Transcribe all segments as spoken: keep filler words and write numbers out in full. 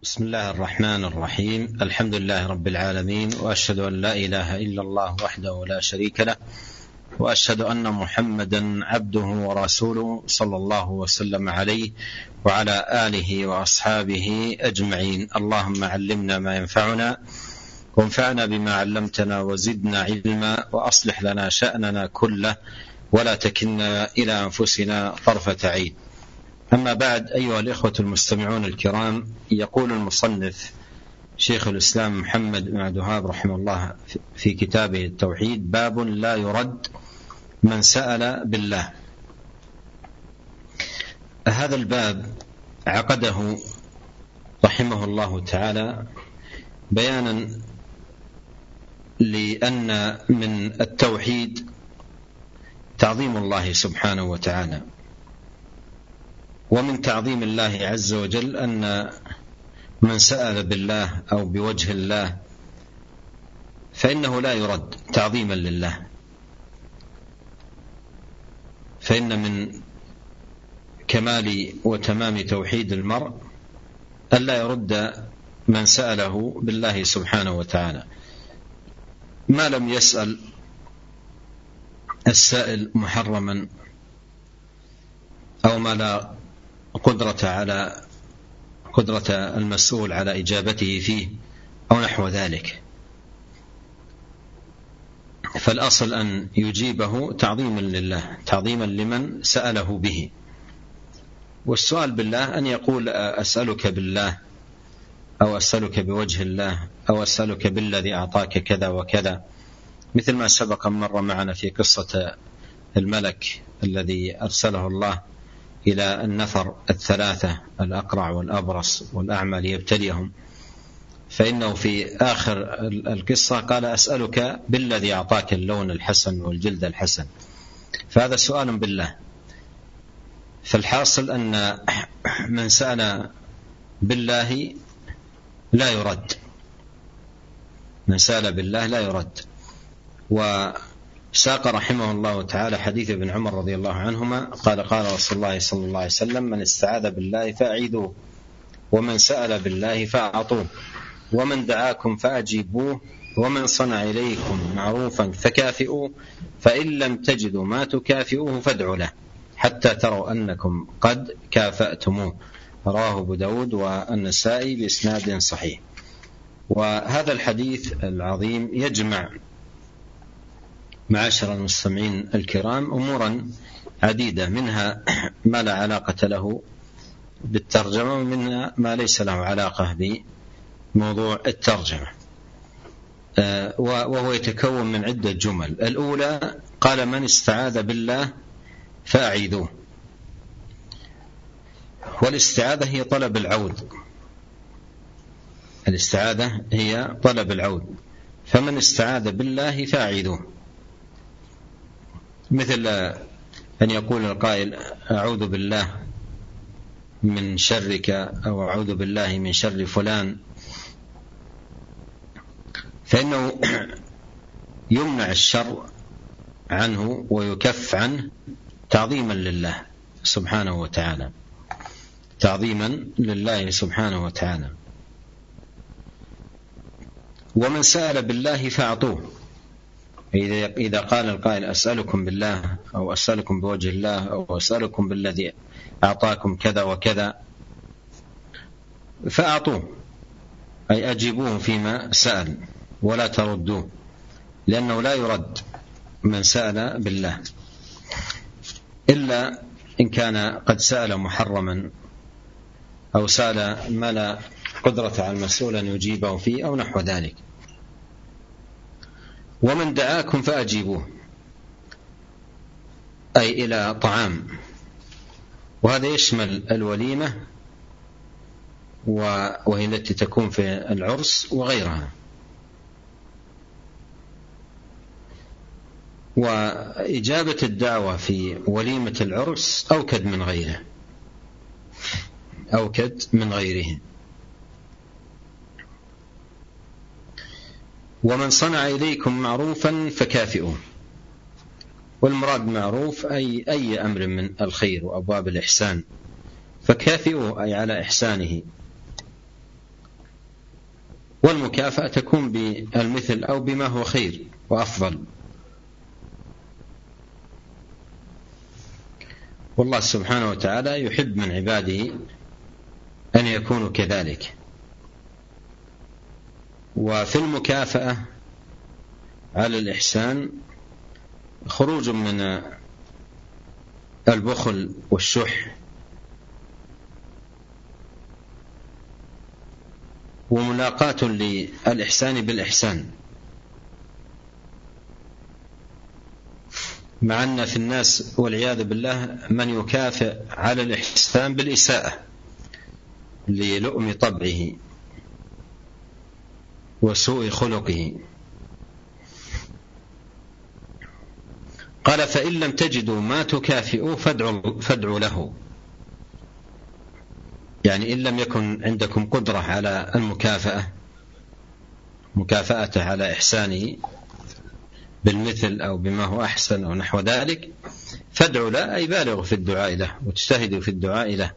بسم الله الرحمن الرحيم. الحمد لله رب العالمين، وأشهد أن لا إله إلا الله وحده لا شريك له، وأشهد أن محمدا عبده ورسوله صلى الله وسلم عليه وعلى آله وأصحابه أجمعين. اللهم علمنا ما ينفعنا وانفعنا بما علمتنا وزدنا علما، وأصلح لنا شأننا كله ولا تكلنا إلى أنفسنا طرفة عين. أما بعد، أيها الإخوة المستمعون الكرام، يقول المصنف شيخ الإسلام محمد بن عبد الوهاب رحمه الله في كتابه التوحيد: باب لا يرد من سأل بالله. هذا الباب عقده رحمه الله تعالى بيانا لأن من التوحيد تعظيم الله سبحانه وتعالى، ومن تعظيم الله عز وجل أن من سأل بالله أو بوجه الله فإنه لا يرد تعظيما لله، فإن من كمال وتمام توحيد المرء ألا يرد من سأله بالله سبحانه وتعالى، ما لم يسأل السائل محرما أو ما لا قدرة على قدرة المسؤول على إجابته فيه أو نحو ذلك. فالأصل أن يجيبه تعظيما لله، تعظيما لمن سأله به. والسؤال بالله أن يقول: أسألك بالله، أو أسألك بوجه الله، أو أسألك بالذي أعطاك كذا وكذا، مثل ما سبق مر معنا في قصة الملك الذي أرسله الله إلى النفر الثلاثة الأقرع والأبرص والأعمى ليبتليهم، فإنه في آخر القصة قال: أسألك بالذي أعطاك اللون الحسن والجلد الحسن. فهذا سؤال بالله. فالحاصل أن من سأل بالله لا يرد، من سأل بالله لا يرد. وساق رحمه الله تعالى حديث ابن عمر رضي الله عنهما قال: قال رسول الله صلى الله عليه وسلم: من استعاذ بالله فأعيذوه، ومن سأل بالله فأعطوه، ومن دعاكم فأجيبوه، ومن صنع إليكم معروفا فكافئوه، فإن لم تجدوا ما تكافئوه فادعوا له حتى تروا أنكم قد كافأتموه. رواه أبو داود والنسائي بإسناد صحيح. وهذا الحديث العظيم يجمع معاشر المستمعين الكرام أمورا عديدة، منها ما لا علاقة له بالترجمة، ومنها ما ليس له علاقة بموضوع الترجمة، وهو يتكون من عدة جمل. الأولى قال: من استعاذ بالله فأعيذوه. والاستعاذة هي طلب العود، الاستعاذة هي طلب العود، فمن استعاذ بالله فأعيذوه، مثل أن يقول القائل: أعوذ بالله من شرك، أو أعوذ بالله من شر فلان، فإنه يمنع الشر عنه ويكف عنه تعظيما لله سبحانه وتعالى، تعظيما لله سبحانه وتعالى. ومن سأل بالله فأعطوه، إذا قال القائل: أسألكم بالله، أو أسألكم بوجه الله، أو أسألكم بالذي أعطاكم كذا وكذا، فأعطوه، أي أجيبوه فيما سأل ولا تردوه، لأنه لا يرد من سأل بالله إلا إن كان قد سأل محرما، أو سأل ما لا قدرة على المسؤول أن يجيبه فيه أو نحو ذلك. ومن دعاكم فأجيبوه، أي إلى طعام، وهذا يشمل الوليمة وهي التي تكون في العرس وغيرها. وإجابة الدعوة في وليمة العرس أوكد من غيره، أوكد من غيره. ومن صنع إليكم معروفا فكافئوه، والمراد معروف أي أي أمر من الخير وأبواب الإحسان، فكافئوه أي على إحسانه. والمكافأة تكون بالمثل أو بما هو خير وأفضل. والله سبحانه وتعالى يحب من عباده أن يكونوا كذلك. وفي المكافأة على الإحسان خروج من البخل والشح، وملاقاة للإحسان بالإحسان، مع أن في الناس والعياذ بالله من يكافئ على الإحسان بالإساءة للؤم طبعه وسوء خلقه. قال: فإن لم تجدوا ما تكافئوا فادعوا, فادعوا له. يعني إن لم يكن عندكم قدرة على المكافأة، مكافأته على إحسانه بالمثل أو بما هو أحسن أو نحو ذلك، فادعوا له، أي بالغوا في الدعاء له وتجتهدوا في الدعاء له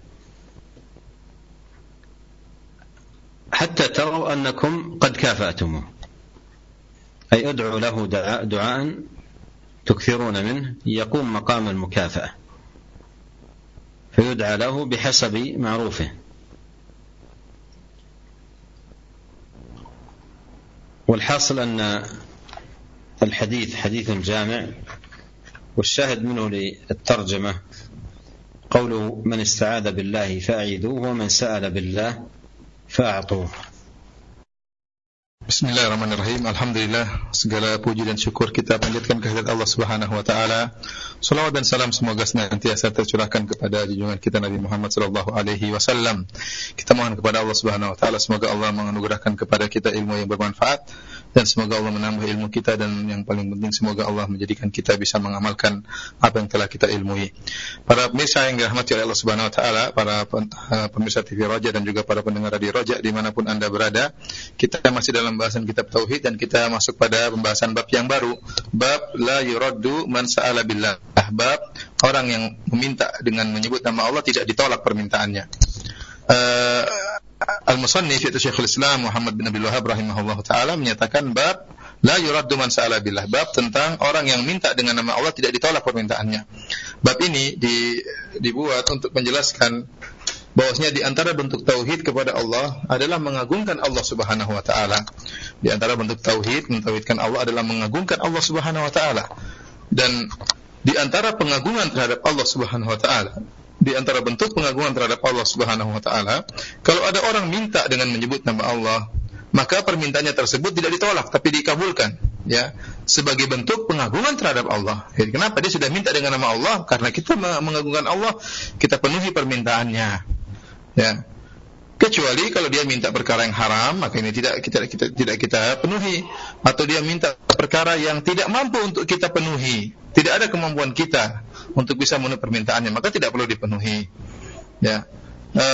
حتى تروا أنكم قد كافأتموه. أي ادعوا له دعاء, دعاء تكثرون منه يقوم مقام المكافأة، فيدعى له بحسب معروفه. والحاصل أن الحديث حديث جامع، والشاهد منه للترجمة قوله: من استعاذ بالله فأعيذوه ومن سأل بالله فأعطوه. Bismillahirrahmanirrahim. Alhamdulillah, segala puji dan syukur kita panjatkan kehadirat Allah Subhanahu wa taala. Salawat dan salam semoga senantiasa tercurahkan kepada junjungan kita Nabi Muhammad sallallahu alaihi wasallam. Kita mohon kepada Allah Subhanahu wa taala semoga Allah menganugerahkan kepada kita ilmu yang bermanfaat, dan semoga Allah menambah ilmu kita, dan yang paling penting semoga Allah menjadikan kita bisa mengamalkan apa yang telah kita ilmui. Para pemirsa yang dirahmati oleh Allah Subhanahu wa taala, para pemirsa T V Roja dan juga para pendengar radio Roja dimanapun Anda berada, kita masih dalam pembahasan kitab tauhid, dan kita masuk pada pembahasan bab yang baru, bab la yuraddu man sa'ala billah, bab orang yang meminta dengan menyebut nama Allah tidak ditolak permintaannya. uh, Al-Musannif yaitu Syekhul Islam Muhammad bin Abdul Wahhab rahimahullah taala menyatakan bab la yuraddu man sa'ala billah, bab tentang orang yang minta dengan nama Allah tidak ditolak permintaannya. Bab ini di, dibuat untuk menjelaskan bahwasanya di antara bentuk tauhid kepada Allah adalah mengagungkan Allah Subhanahu wa taala. Di antara bentuk tauhid, mentauhidkan Allah adalah mengagungkan Allah Subhanahu wa taala. Dan di antara pengagungan terhadap Allah Subhanahu wa taala, di antara bentuk pengagungan terhadap Allah Subhanahu wa taala, kalau ada orang minta dengan menyebut nama Allah, maka permintaannya tersebut tidak ditolak tapi dikabulkan, ya, sebagai bentuk pengagungan terhadap Allah. Jadi kenapa dia sudah minta dengan nama Allah? Karena kita mengagungkan Allah, kita penuhi permintaannya. Ya, kecuali kalau dia minta perkara yang haram, maka ini tidak kita, kita tidak kita penuhi. Atau dia minta perkara yang tidak mampu untuk kita penuhi, tidak ada kemampuan kita untuk bisa memenuhi permintaannya, maka tidak perlu dipenuhi. Ya, e,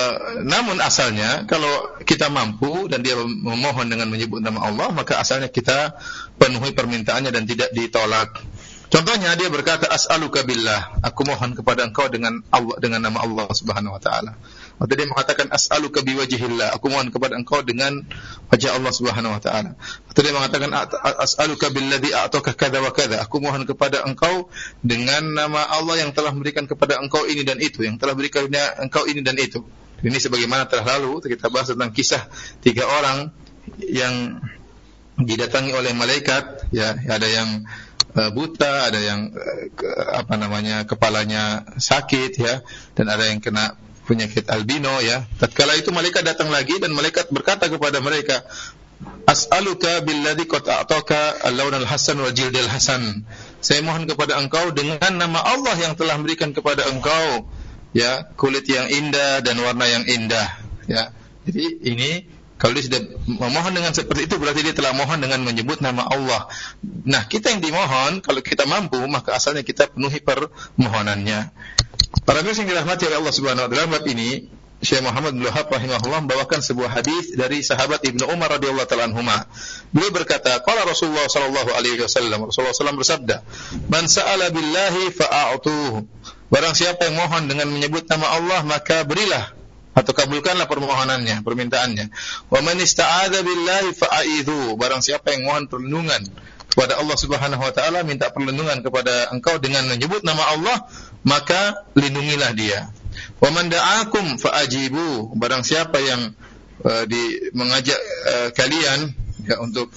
namun asalnya kalau kita mampu dan dia memohon dengan menyebut nama Allah, maka asalnya kita penuhi permintaannya dan tidak ditolak. Contohnya dia berkata as'aluka billah, aku mohon kepada engkau dengan Allah, dengan nama Allah Subhanahu wa taala. Atau dia mengatakan as'aluka biwajhillah, aku mohon kepada engkau dengan wajah Allah Subhanahu wa taala. Atau dia mengatakan as'aluka billadzi a'taka kadza wa kadza, aku mohon kepada engkau dengan nama Allah yang telah memberikan kepada engkau ini dan itu, yang telah berikan engkau ini dan itu. Ini sebagaimana telah lalu kita bahas tentang kisah tiga orang yang didatangi oleh malaikat, ya, ada yang buta, ada yang apa namanya kepalanya sakit, ya, dan ada yang kena penyakit albino, ya. Tatkala itu malaikat datang lagi dan malaikat berkata kepada mereka, as'aluka billadzi qad a'taka al-lawn al-hasan wal jild al-hasan, saya mohon kepada engkau dengan nama Allah yang telah memberikan kepada engkau, ya, kulit yang indah dan warna yang indah, ya. Jadi ini kalau dia sudah memohon dengan seperti itu, berarti dia telah mohon dengan menyebut nama Allah. Nah, kita yang dimohon, kalau kita mampu, maka asalnya kita penuhi permohonannya. Para muslim yang dirahmati oleh Allah Subhanahu wa taala, dalam bab ini Syekh Muhammad bin Wahhab rahimahullah membawakan sebuah hadis dari sahabat Ibnu Umar radhiyallahu taala anhuma. Beliau berkata, qala Rasulullah sallallahu alaihi wasallam, Rasulullah sallallahu alaihi wasallam bersabda, "Man sa'ala billahi fa'atuhu." Barang siapa yang mohon dengan menyebut nama Allah, maka berilah. atau kabulkanlah permohonannya, permintaannya. Wa man ista'adza billahi fa'idhu, barang siapa yang mohon perlindungan kepada Allah Subhanahu wa taala, minta perlindungan kepada engkau dengan menyebut nama Allah, maka lindungilah dia. Wa man da'akum fa'ajibu, barang siapa yang uh, di mengajak uh, kalian ya untuk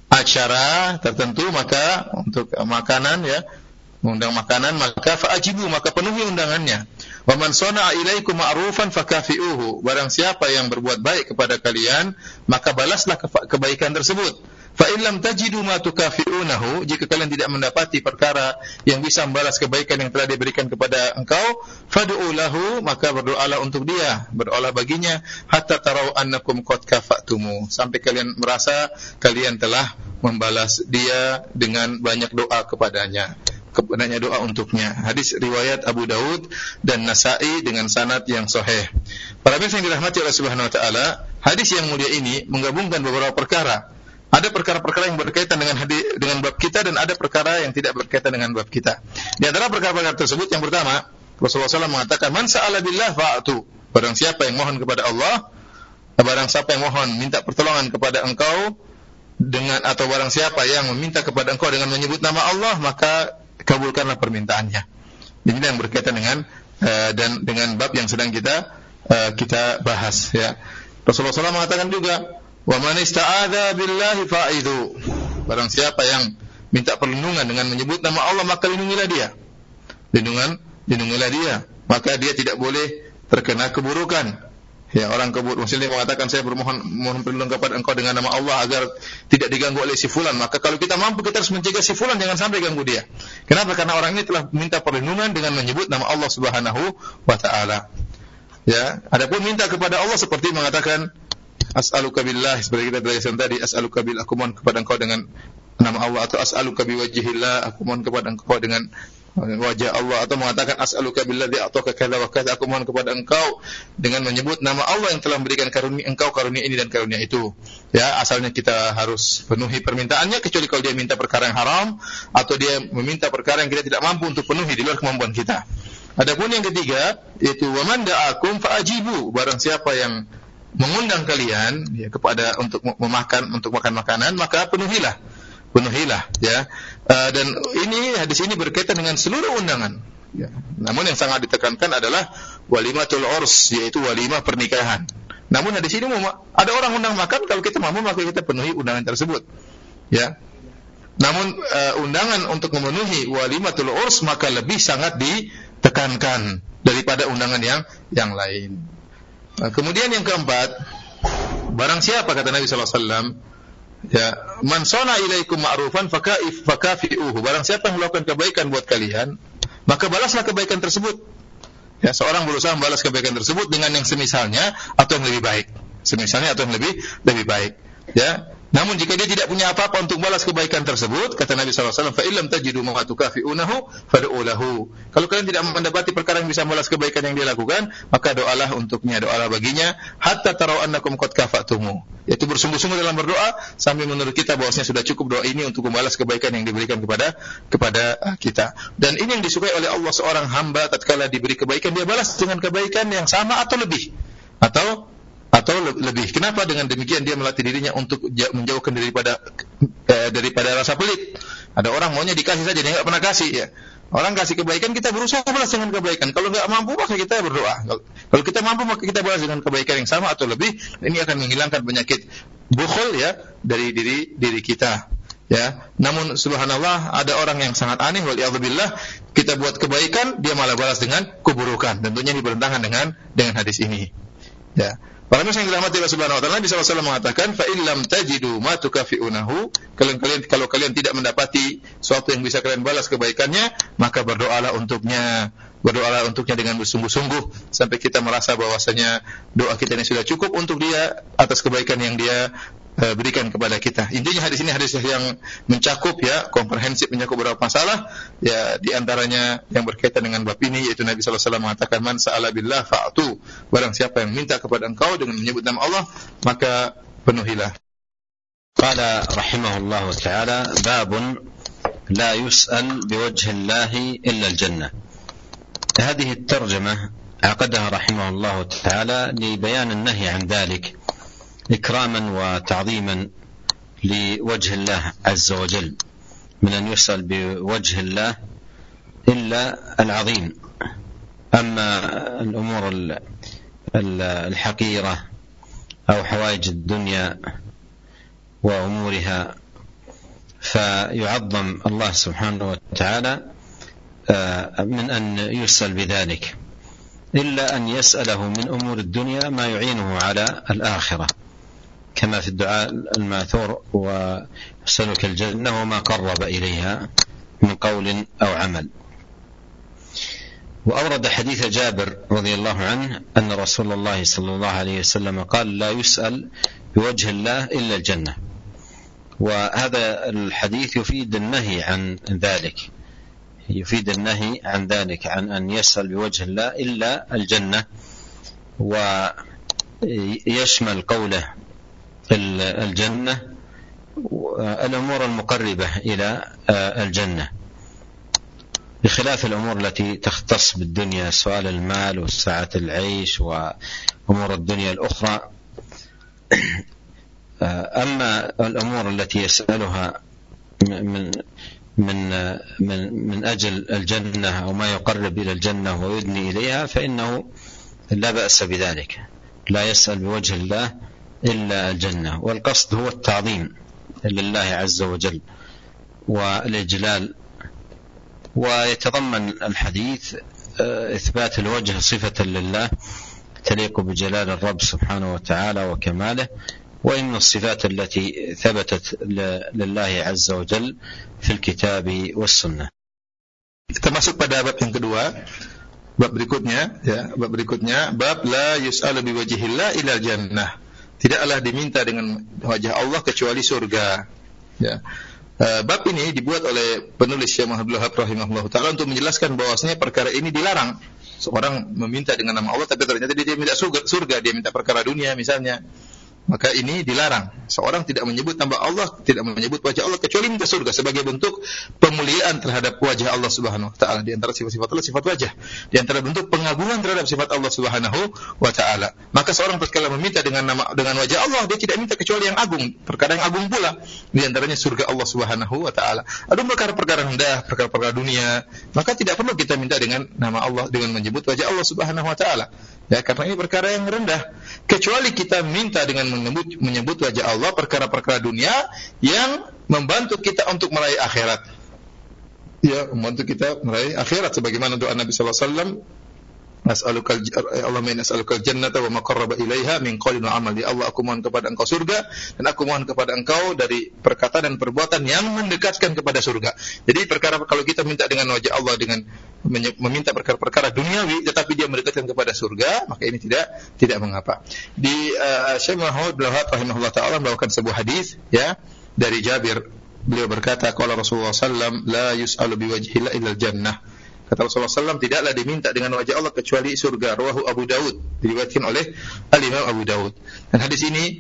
acara tertentu, maka untuk uh, makanan ya, mengundang makanan, maka fa'ajibu, maka penuhi undangannya. Wa man sana'a ilaikum ma'rufan fakafi'uhu, barang siapa yang berbuat baik kepada kalian, maka balaslah kebaikan tersebut. Fa in lam tajidu ma tukafi'unahu, jika kalian tidak mendapati perkara yang bisa membalas kebaikan yang telah diberikan kepada engkau, fad'u lahu, maka berdoalah untuk dia, berdoalah baginya, hatta tarau annakum qad kafa'tumu, sampai kalian merasa kalian telah membalas dia dengan banyak doa kepadanya, kepadanya doa untuknya. Hadis riwayat Abu Daud dan Nasa'i dengan sanad yang sahih. Para pemirsa yang dirahmati Allah Subhanahu wa taala, hadis yang mulia ini menggabungkan beberapa perkara. Ada perkara-perkara yang berkaitan dengan hadis, dengan bab kita, dan ada perkara yang tidak berkaitan dengan bab kita. Di antara perkara-perkara tersebut, yang pertama, Rasulullah shallallahu alaihi wasallam mengatakan, man sa'ala billah fa'atu, barang siapa yang mohon kepada Allah, barang siapa yang mohon minta pertolongan kepada engkau dengan, atau barang siapa yang meminta kepada engkau dengan menyebut nama Allah, maka kabulkanlah permintaannya. Ini yang berkaitan dengan uh, dan dengan bab yang sedang kita uh, kita bahas ya. Rasulullah shallallahu alaihi wasallam mengatakan juga, wa man ista'adza billahi fa'idhu, barang siapa yang minta perlindungan dengan menyebut nama Allah, maka lindungilah dia. Lindungan, lindungilah dia, maka dia tidak boleh terkena keburukan. Ya, orang kebur muslim mengatakan, saya bermohon mohon perlindungan kepada engkau dengan nama Allah agar tidak diganggu oleh si fulan. Maka kalau kita mampu, kita harus mencegah si fulan jangan sampai ganggu dia. Kenapa? Karena orang ini telah minta perlindungan dengan menyebut nama Allah Subhanahu wa taala. Ya, adapun minta kepada Allah seperti mengatakan as'aluka billah, seperti kita belajar tadi, as'aluka billah, aku mohon kepada engkau dengan nama Allah, atau as'aluka biwajhillah, aku mohon kepada engkau dengan wajah Allah, atau mengatakan as'aluka billadzi a'taka kadza wa kadza, aku mohon kepada engkau dengan menyebut nama Allah yang telah memberikan karunia engkau, karunia ini dan karunia itu. Ya, asalnya kita harus penuhi permintaannya, kecuali kalau dia minta perkara yang haram atau dia meminta perkara yang kita tidak mampu untuk penuhi di luar kemampuan kita. Adapun yang ketiga, yaitu wa man da'akum fa'ajibu, barang siapa yang mengundang kalian ya, kepada untuk memakan, untuk makan makanan, maka penuhilah, penuhilah ya. Uh, dan ini hadis ini berkaitan dengan seluruh undangan. Ya. Namun yang sangat ditekankan adalah walimatul urs, yaitu walimah pernikahan. Namun hadis ini ada orang undang makan, kalau kita mampu maka kita penuhi undangan tersebut. Ya. Namun uh, undangan untuk memenuhi walimatul urs maka lebih sangat ditekankan daripada undangan yang yang lain. Nah, kemudian yang keempat, barang siapa, kata Nabi sallallahu alaihi wasallam, ya, man sana ilaikum ma'rufan fakaif fakafi'uhu, barang siapa yang melakukan kebaikan buat kalian, maka balaslah kebaikan tersebut. Ya, seorang berusaha membalas kebaikan tersebut dengan yang semisalnya atau yang lebih baik. Semisalnya atau yang lebih lebih baik. Ya. Namun jika dia tidak punya apa-apa untuk balas kebaikan tersebut, kata Nabi sallallahu alaihi wasallam, fa illam tajidu ma tukafi'unahu fad'u lahu. Kalau kalian tidak mendapati perkara yang bisa membalas kebaikan yang dia lakukan, maka doalah untuknya, doalah baginya, hatta tarau annakum qad kafa'tumu. Yaitu bersungguh-sungguh dalam berdoa sambil menurut kita bahwasanya sudah cukup doa ini untuk membalas kebaikan yang diberikan kepada kepada kita. Dan ini yang disukai oleh Allah, seorang hamba tatkala diberi kebaikan dia balas dengan kebaikan yang sama atau lebih. Atau atau lebih. Kenapa? Dengan demikian dia melatih dirinya untuk menjauhkan daripada eh, daripada rasa pelit. Ada orang maunya dikasih saja, dia enggak pernah kasih ya. Orang kasih kebaikan, kita berusaha balas dengan kebaikan. Kalau enggak mampu maka kita berdoa. Kalau kita mampu maka kita balas dengan kebaikan yang sama atau lebih. Ini akan menghilangkan penyakit bukhul ya dari diri diri kita. Ya, namun subhanallah ada orang yang sangat aneh, waliyadzubillah, kita buat kebaikan dia malah balas dengan keburukan. Tentunya ini bertentangan dengan dengan hadis ini. Ya. Para muslim yang dirahmati Allah Subhanahu wa taala, Nabi sallallahu alaihi wasallam mengatakan, fa illam tajidu ma tukafi'unahu, kalian kalian kalau kalian tidak mendapati sesuatu yang bisa kalian balas kebaikannya, maka berdoalah untuknya. Berdoalah untuknya dengan bersungguh-sungguh sampai kita merasa bahwasanya doa kita ini sudah cukup untuk dia atas kebaikan yang dia uh, berikan kepada kita. Intinya hadis ini hadis yang mencakup ya, komprehensif, mencakup beberapa masalah ya, di antaranya yang berkaitan dengan bab ini, yaitu Nabi sallallahu alaihi wasallam mengatakan, man sa'ala billah fa'tu, barang siapa yang minta kepada engkau dengan menyebut nama Allah maka penuhilah. Qala rahimahullahu ta'ala, babun la yus'al biwajhi Allah illa al-jannah. هذه الترجمة عقدها رحمه الله تعالى لبيان النهي عن ذلك إكراما وتعظيما لوجه الله عز وجل، من أن يسأل بوجه الله إلا العظيم. أما الأمور الحقيرة أو حوائج الدنيا وأمورها فيعظم الله سبحانه وتعالى من أن يسأل بذلك، إلا أن يسأله من أمور الدنيا ما يعينه على الآخرة، كما في الدعاء الماثور وأسألك الجنة وما قرب إليها من قول أو عمل. وأورد حديث جابر رضي الله عنه أن رسول الله صلى الله عليه وسلم قال لا يسأل بوجه الله إلا الجنة، وهذا الحديث يفيد النهي عن ذلك، يفيد النهي عن ذلك عن أن يسأل بوجه الله إلا الجنة، ويشمل قوله الجنة الأمور المقربة إلى الجنة، بخلاف الأمور التي تختص بالدنيا، سؤال المال وسعة العيش وأمور الدنيا الأخرى. أما الأمور التي يسألها من من من من أجل الجنة أو ما يقرب إلى الجنة ويدني إليها فإنه لا بأس بذلك، لا يسأل بوجه الله إلا الجنة. والقصد هو التعظيم لله عز وجل والإجلال. ويتضمن الحديث إثبات الوجه صفة لله تليق بجلال الرب سبحانه وتعالى وكماله، وإن الصفات التي ثبتت لله عز وجل في الكتاب والسنة. Kita masuk pada bab yang kedua, bab berikutnya, ya, bab berikutnya, bab la yus'alu biwajhillah ilal jannah. Tidaklah diminta dengan wajah Allah kecuali surga. Ya. Uh, bab ini dibuat oleh penulis Syekh Muhammad Abdul Wahhab rahimahullah taala untuk menjelaskan bahwasanya perkara ini dilarang. Seorang meminta dengan nama Allah tapi ternyata dia minta surga, surga, dia minta perkara dunia misalnya, maka ini dilarang. Seorang tidak menyebut nama Allah, tidak menyebut wajah Allah kecuali minta surga sebagai bentuk pemuliaan terhadap wajah Allah Subhanahu wa taala. Di antara sifat-sifat Allah sifat wajah, di antara bentuk pengagungan terhadap sifat Allah Subhanahu wa taala. Maka seorang tatkala meminta dengan nama dengan wajah Allah, dia tidak minta kecuali yang agung, perkara yang agung pula, di antaranya surga Allah Subhanahu wa taala. Ada perkara-perkara rendah, perkara-perkara dunia, maka tidak perlu kita minta dengan nama Allah, dengan menyebut wajah Allah Subhanahu wa taala. Ya, karena ini perkara yang rendah. Kecuali kita minta dengan menyebut, menyebut wajah Allah perkara-perkara dunia yang membantu kita untuk meraih akhirat. Ya, membantu kita meraih akhirat sebagaimana doa Nabi sallallahu alaihi wasallam, As'alukal Allahumma inni as'alukal jannata wa ma qarraba ilaiha min qaulin wa amal. Ya Allah, aku mohon kepada Engkau surga dan aku mohon kepada Engkau dari perkataan dan perbuatan yang mendekatkan kepada surga. Jadi perkara kalau kita minta dengan wajah Allah dengan meminta perkara-perkara duniawi tetapi dia mendekatkan kepada surga, maka ini tidak tidak mengapa. Di uh, Syekh Muhammad Abdul Wahhab rahimahullah taala membawakan sebuah hadis, ya, dari Jabir. Beliau berkata, qala Rasulullah sallallahu alaihi wasallam la yus'alu biwajhillah illa jannah. Kata Rasulullah sallallahu alaihi wasallam, tidaklah diminta dengan wajah Allah kecuali surga. Rawahu Abu Daud, diriwayatkan oleh Al-Imam Abu Daud. Dan hadis ini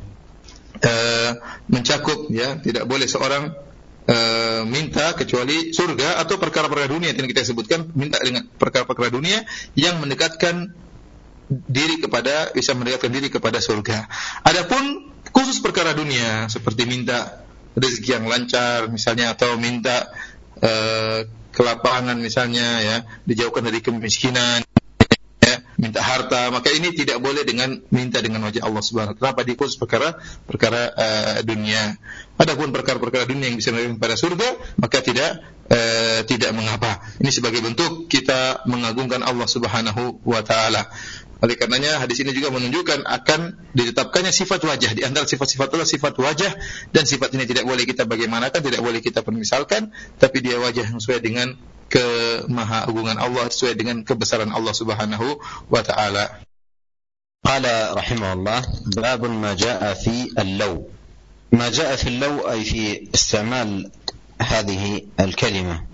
uh, mencakup, ya, tidak boleh seorang uh, minta kecuali surga atau perkara-perkara dunia yang kita sebutkan, minta dengan perkara-perkara dunia yang mendekatkan diri kepada, bisa mendekatkan diri kepada surga. Adapun khusus perkara dunia seperti minta rezeki yang lancar misalnya, atau minta uh, kelapangan misalnya, ya, dijauhkan dari kemiskinan, ya, minta harta, maka ini tidak boleh dengan minta dengan wajah Allah Subhanahu wa taala. Kenapa? Di khusus perkara perkara uh, dunia. Adapun perkara-perkara dunia yang bisa menjadikan pada surga, maka tidak uh, tidak mengapa. Ini sebagai bentuk kita mengagungkan Allah Subhanahu wa taala. Oleh karenanya hadis ini juga menunjukkan akan ditetapkannya sifat wajah. Di antara sifat-sifat Allah sifat wajah, dan sifat ini tidak boleh kita bagaimanakan, tidak boleh kita permisalkan, tapi dia wajah yang sesuai dengan kemahaagungan Allah, sesuai dengan kebesaran Allah Subhanahu wa taala. Qala rahimahullah, bab ma jaa fi al-law. Ma jaa fi al-law ay fi istimal hadhihi al-kalima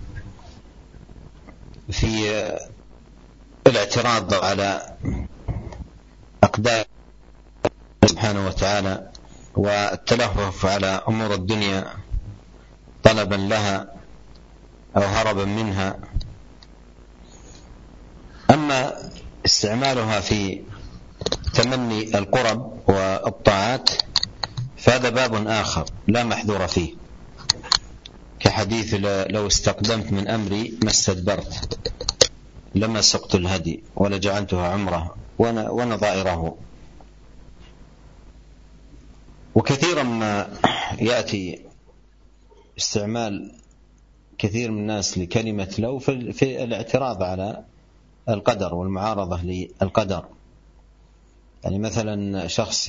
fi الاعتراض على أقدار سبحانه وتعالى والتلهف على أمور الدنيا طلبا لها أو هربا منها. أما استعمالها في تمني القرب والطاعات فهذا باب آخر لا محذور فيه، كحديث لو استقدمت من أمري ما استدبرت لما سقت الهدي ولجعلتها عمره ونظائره. وكثيرا ما يأتي استعمال كثير من الناس لكلمة لو في الاعتراض على القدر والمعارضة للقدر. يعني مثلا شخص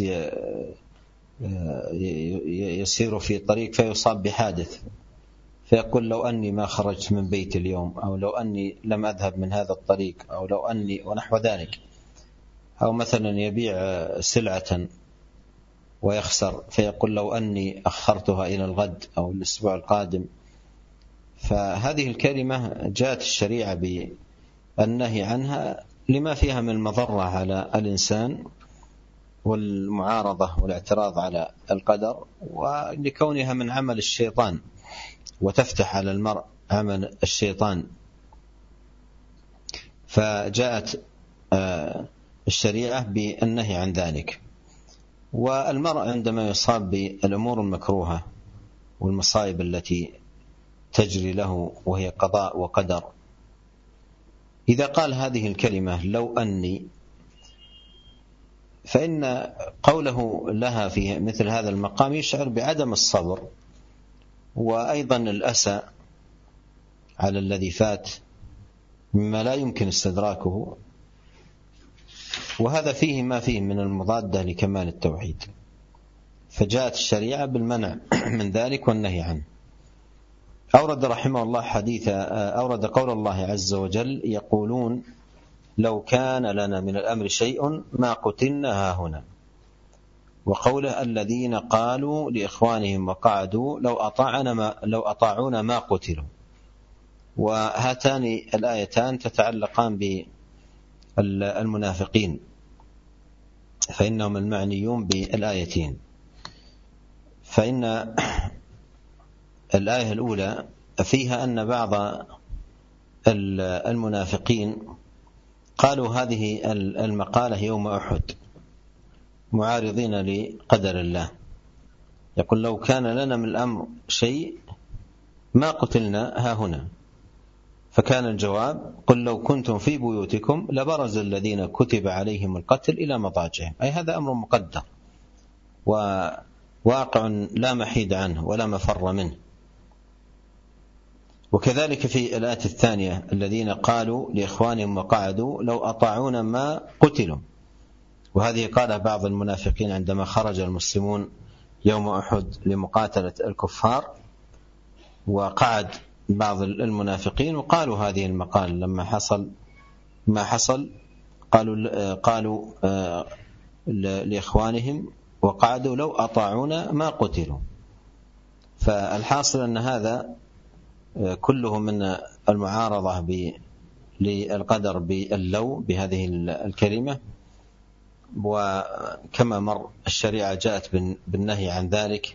يسير في طريق فيصاب بحادث فيقول لو أني ما خرجت من بيت اليوم، أو لو أني لم أذهب من هذا الطريق، أو لو أني ونحو ذلك. أو مثلا يبيع سلعة ويخسر فيقول لو أني أخرتها إلى الغد أو الأسبوع القادم. فهذه الكلمة جاءت الشريعة بالنهي عنها لما فيها من المضرة على الإنسان والمعارضة والاعتراض على القدر، ولكونها من عمل الشيطان وتفتح على المرء عمل الشيطان. فجاءت الشريعة بالنهي عن ذلك. والمرء عندما يصاب بالأمور المكروهة والمصائب التي تجري له وهي قضاء وقدر، إذا قال هذه الكلمة لو أني، فإن قوله لها في مثل هذا المقام يشعر بعدم الصبر وأيضا الأسى على الذي فات مما لا يمكن استدراكه، وهذا فيه ما فيه من المضادة لكمال التوحيد. فجاءت الشريعة بالمنع من ذلك والنهي عنه. أورد رحمه الله حديث أورد قول الله عز وجل يقولون لو كان لنا من الأمر شيء ما قتلنا هاهنا، وقوله الذين قالوا لإخوانهم وقعدوا لو أطاعنا ما لو أطاعونا ما قتلوا. وهاتان الآيتان تتعلقان بالمنافقين فإنهم المعنيون بالآيتين. فإن الآية الأولى فيها أن بعض المنافقين قالوا هذه المقالة يوم أحد معارضين لقدر الله، يقول لو كان لنا من الأمر شيء ما قتلنا ها هنا. فكان الجواب قل لو كنتم في بيوتكم لبرز الذين كتب عليهم القتل إلى مضاجعهم، أي هذا أمر مقدر وواقع لا محيد عنه ولا مفر منه. وكذلك في الآية الثانية الذين قالوا لإخوانهم وقعدوا لو أطاعونا ما قتلوا، وهذه قالها بعض المنافقين عندما خرج المسلمون يوم أحد لمقاتلة الكفار، وقعد بعض المنافقين وقالوا هذه المقال لما حصل ما حصل، قالوا قالوا لإخوانهم وقعدوا لو أطاعونا ما قتلوا. فالحاصل أن هذا كله من المعارضة للقدر باللو بهذه الكلمة. وكما مر الشريعة جاءت بالنهي عن ذلك،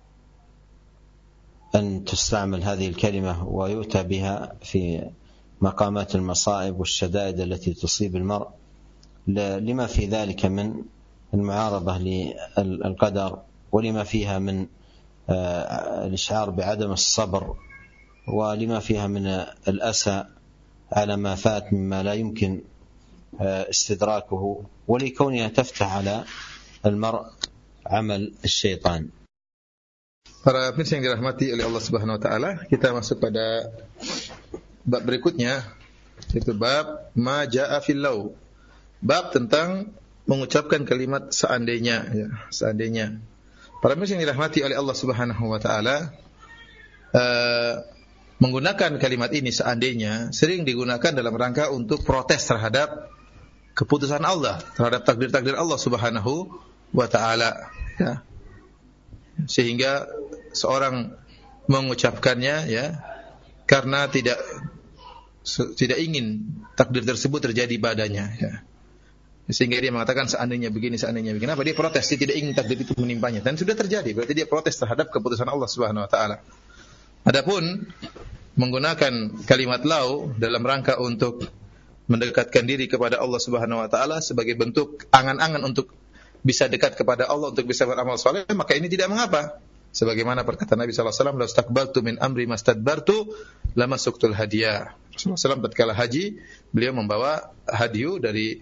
أن تستعمل هذه الكلمة ويؤتى بها في مقامات المصائب والشدائد التي تصيب المرء لما في ذلك من المعارضة للقدر، ولما فيها من الإشعار بعدم الصبر، ولما فيها من الأسى على ما فات مما لا يمكن استدراكه، ولكونها تفتح على المرء عمل الsyaitan. Para pemirsa yang dirahmati oleh Allah Subhanahu wa taala, kita masuk pada bab berikutnya, yaitu bab ma jaa fil law. Bab tentang mengucapkan kalimat seandainya, ya, seandainya. Para pemirsa yang dirahmati oleh Allah Subhanahu wa taala, uh, menggunakan kalimat ini seandainya sering digunakan dalam rangka untuk protes terhadap keputusan Allah, terhadap takdir-takdir Allah Subhanahu wa taala, ya. Sehingga seorang mengucapkannya, ya, karena tidak tidak ingin takdir tersebut terjadi padanya, ya. Sehingga dia mengatakan seandainya begini, seandainya begini. Kenapa dia protes? Dia tidak ingin takdir itu menimpanya, dan sudah terjadi, berarti dia protes terhadap keputusan Allah Subhanahu wa taala. Adapun menggunakan kalimat lau dalam rangka untuk mendekatkan diri kepada Allah Subhanahu wa taala sebagai bentuk angan-angan untuk bisa dekat kepada Allah, untuk bisa beramal saleh, maka ini tidak mengapa. Sebagaimana perkataan Nabi sallallahu alaihi wasallam, "Lastaqbaltu min amri mastadbartu lamasuktul hadiyah." Rasulullah sallallahu alaihi wasallam tatkala haji, beliau membawa hadiyu dari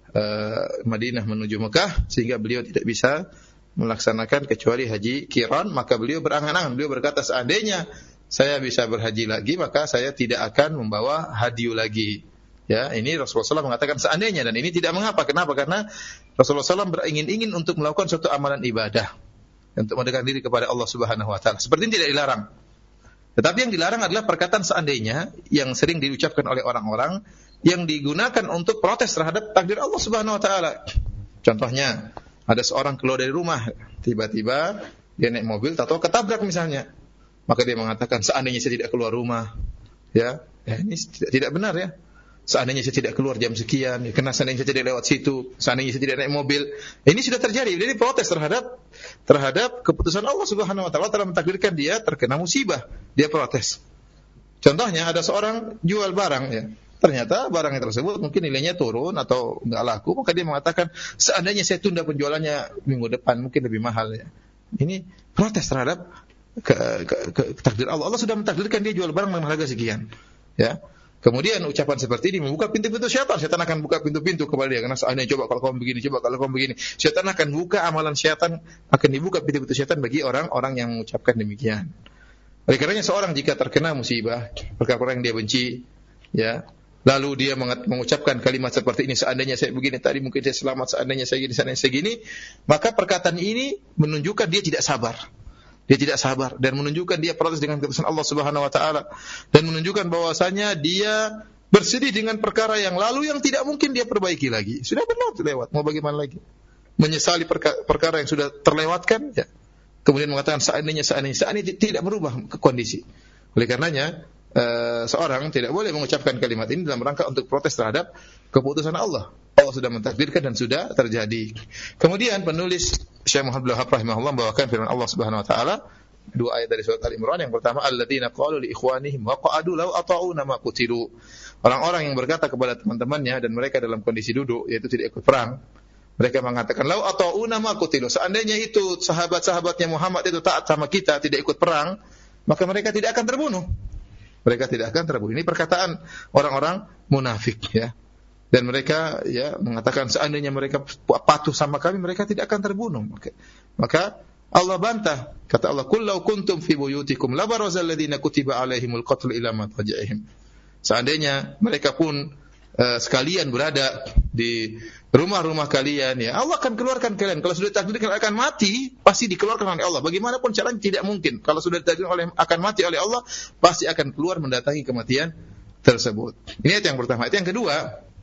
uh, Madinah menuju Mekah, sehingga beliau tidak bisa melaksanakan kecuali haji qiran, maka beliau berangan-angan, beliau berkata, seandainya saya bisa berhaji lagi, maka saya tidak akan membawa hadiyu lagi. Ya, ini Rasulullah sallallahu alaihi wasallam mengatakan seandainya, dan ini tidak mengapa. Kenapa? Karena Rasulullah sallallahu alaihi wasallam beringin-ingin untuk melakukan suatu amalan ibadah, untuk mendekatkan diri kepada Allah Subhanahu wa taala. Seperti ini tidak dilarang. Tetapi yang dilarang adalah perkataan seandainya yang sering diucapkan oleh orang-orang yang digunakan untuk protes terhadap takdir Allah Subhanahu wa taala. Contohnya, ada seorang keluar dari rumah, tiba-tiba dia naik mobil atau ketabrak misalnya. Maka dia mengatakan seandainya saya tidak keluar rumah. Ya, ya ini tidak, tidak benar ya. Seandainya saya tidak keluar jam sekian, ya, karena seandainya saya tidak lewat situ, seandainya saya tidak naik mobil. Ini sudah terjadi. Jadi protes terhadap terhadap keputusan Allah Subhanahu wa taala telah mentakdirkan dia terkena musibah. Dia protes. Contohnya ada seorang jual barang ya. Ternyata barang yang tersebut mungkin nilainya turun atau enggak laku, maka dia mengatakan seandainya saya tunda penjualannya minggu depan mungkin lebih mahal ya. Ini protes terhadap ke, ke, ke takdir Allah. Allah sudah mentakdirkan dia jual barang dengan harga sekian. Ya. Kemudian ucapan seperti ini membuka pintu-pintu syaitan. Syaitan akan buka pintu-pintu kepada dia. Karena seandainya coba kalau kamu begini, coba kalau kamu begini. Syaitan akan buka amalan syaitan, akan dibuka pintu-pintu syaitan bagi orang-orang yang mengucapkan demikian. Oleh karenanya seorang jika terkena musibah, perkara yang dia benci, ya, lalu dia mengucapkan kalimat seperti ini, seandainya saya begini, tadi mungkin saya selamat, seandainya saya gini, seandainya saya gini, maka perkataan ini menunjukkan dia tidak sabar. Dia tidak sabar dan menunjukkan dia protes dengan keputusan Allah Subhanahu wa taala dan menunjukkan bahwasanya dia bersedih dengan perkara yang lalu yang tidak mungkin dia perbaiki lagi. Sudah berlalu lewat, mau bagaimana lagi? Menyesali perka- perkara yang sudah terlewatkan ya. Kemudian mengatakan seandainya seandainya seandainya tidak berubah ke kondisi. Oleh karenanya uh, seorang tidak boleh mengucapkan kalimat ini dalam rangka untuk protes terhadap keputusan Allah. Allah sudah mentakdirkan dan sudah terjadi. Kemudian penulis Syekh Muhammad bin Wahab rahimahullah membawakan firman Allah Subhanahu wa taala, dua ayat dari surat Al-Imran. Yang pertama, alladzina qalu li ikhwanihim wa qa'adu law ata'una ma qutilu. Orang-orang yang berkata kepada teman-temannya dan mereka dalam kondisi duduk, yaitu tidak ikut perang, mereka mengatakan law ata'una ma qutilu. Seandainya itu sahabat-sahabatnya Muhammad itu taat sama kita, tidak ikut perang, maka mereka tidak akan terbunuh. Mereka tidak akan terbunuh. Ini perkataan orang-orang munafik ya. Dan mereka ya mengatakan seandainya mereka patuh sama kami, mereka tidak akan terbunuh. Maka, maka Allah bantah. Kata Allah, "Qul law kuntum fi buyutikum labarazal ladzina kutiba alaihimul qatlu ila madajihim." Seandainya mereka pun uh, sekalian berada di rumah-rumah kalian, ya Allah akan keluarkan kalian. Kalau sudah ditakdirkan akan mati, pasti dikeluarkan oleh Allah. Bagaimanapun caranya tidak mungkin. Kalau sudah ditakdirkan oleh akan mati oleh Allah, pasti akan keluar mendatangi kematian tersebut. Ini ayat yang pertama. Ayat yang kedua,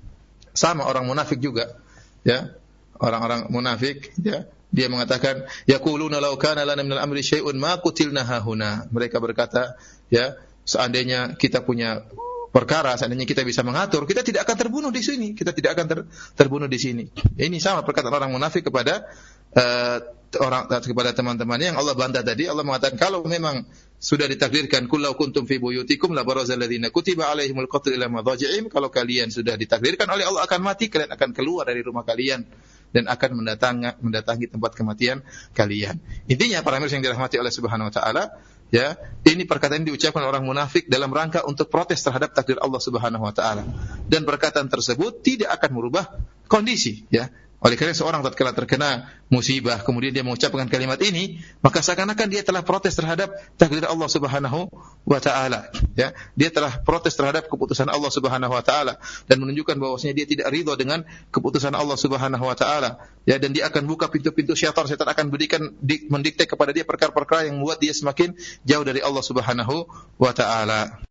sama orang munafik juga, ya. Orang-orang munafik, ya. Dia mengatakan, yaquluna law kana lana minal amri syai'un ma qutilna hahuna. Mereka berkata, ya, seandainya kita punya perkara, seandainya kita bisa mengatur, kita tidak akan terbunuh di sini. Kita tidak akan ter, terbunuh di sini. Ini sama perkataan orang munafik kepada uh, orang kepada teman-temannya yang Allah bantah tadi. Allah mengatakan kalau memang sudah ditakdirkan kullau kuntum fi buyutikum la barazal ladzina kutiba alaihimul qatl ila madajihim, kalau kalian sudah ditakdirkan oleh Allah akan mati, kalian akan keluar dari rumah kalian dan akan mendatangi mendatangi tempat kematian kalian. Intinya para mirsa yang dirahmati oleh Subhanahu wa taala, ya, ini perkataan diucapkan orang munafik dalam rangka untuk protes terhadap takdir Allah Subhanahu wa taala. Dan perkataan tersebut tidak akan merubah kondisi, ya. Oleh karena seorang tatkala terkena musibah kemudian dia mengucapkan kalimat ini, maka seakan-akan dia telah protes terhadap takdir Allah Subhanahu wa taala, ya. Dia telah protes terhadap keputusan Allah Subhanahu wa taala dan menunjukkan bahwasanya dia tidak ridha dengan keputusan Allah Subhanahu wa taala, ya, dan dia akan buka pintu-pintu syaitan. Syaitan akan berikan di, mendikte kepada dia perkara-perkara yang membuat dia semakin jauh dari Allah Subhanahu wa taala.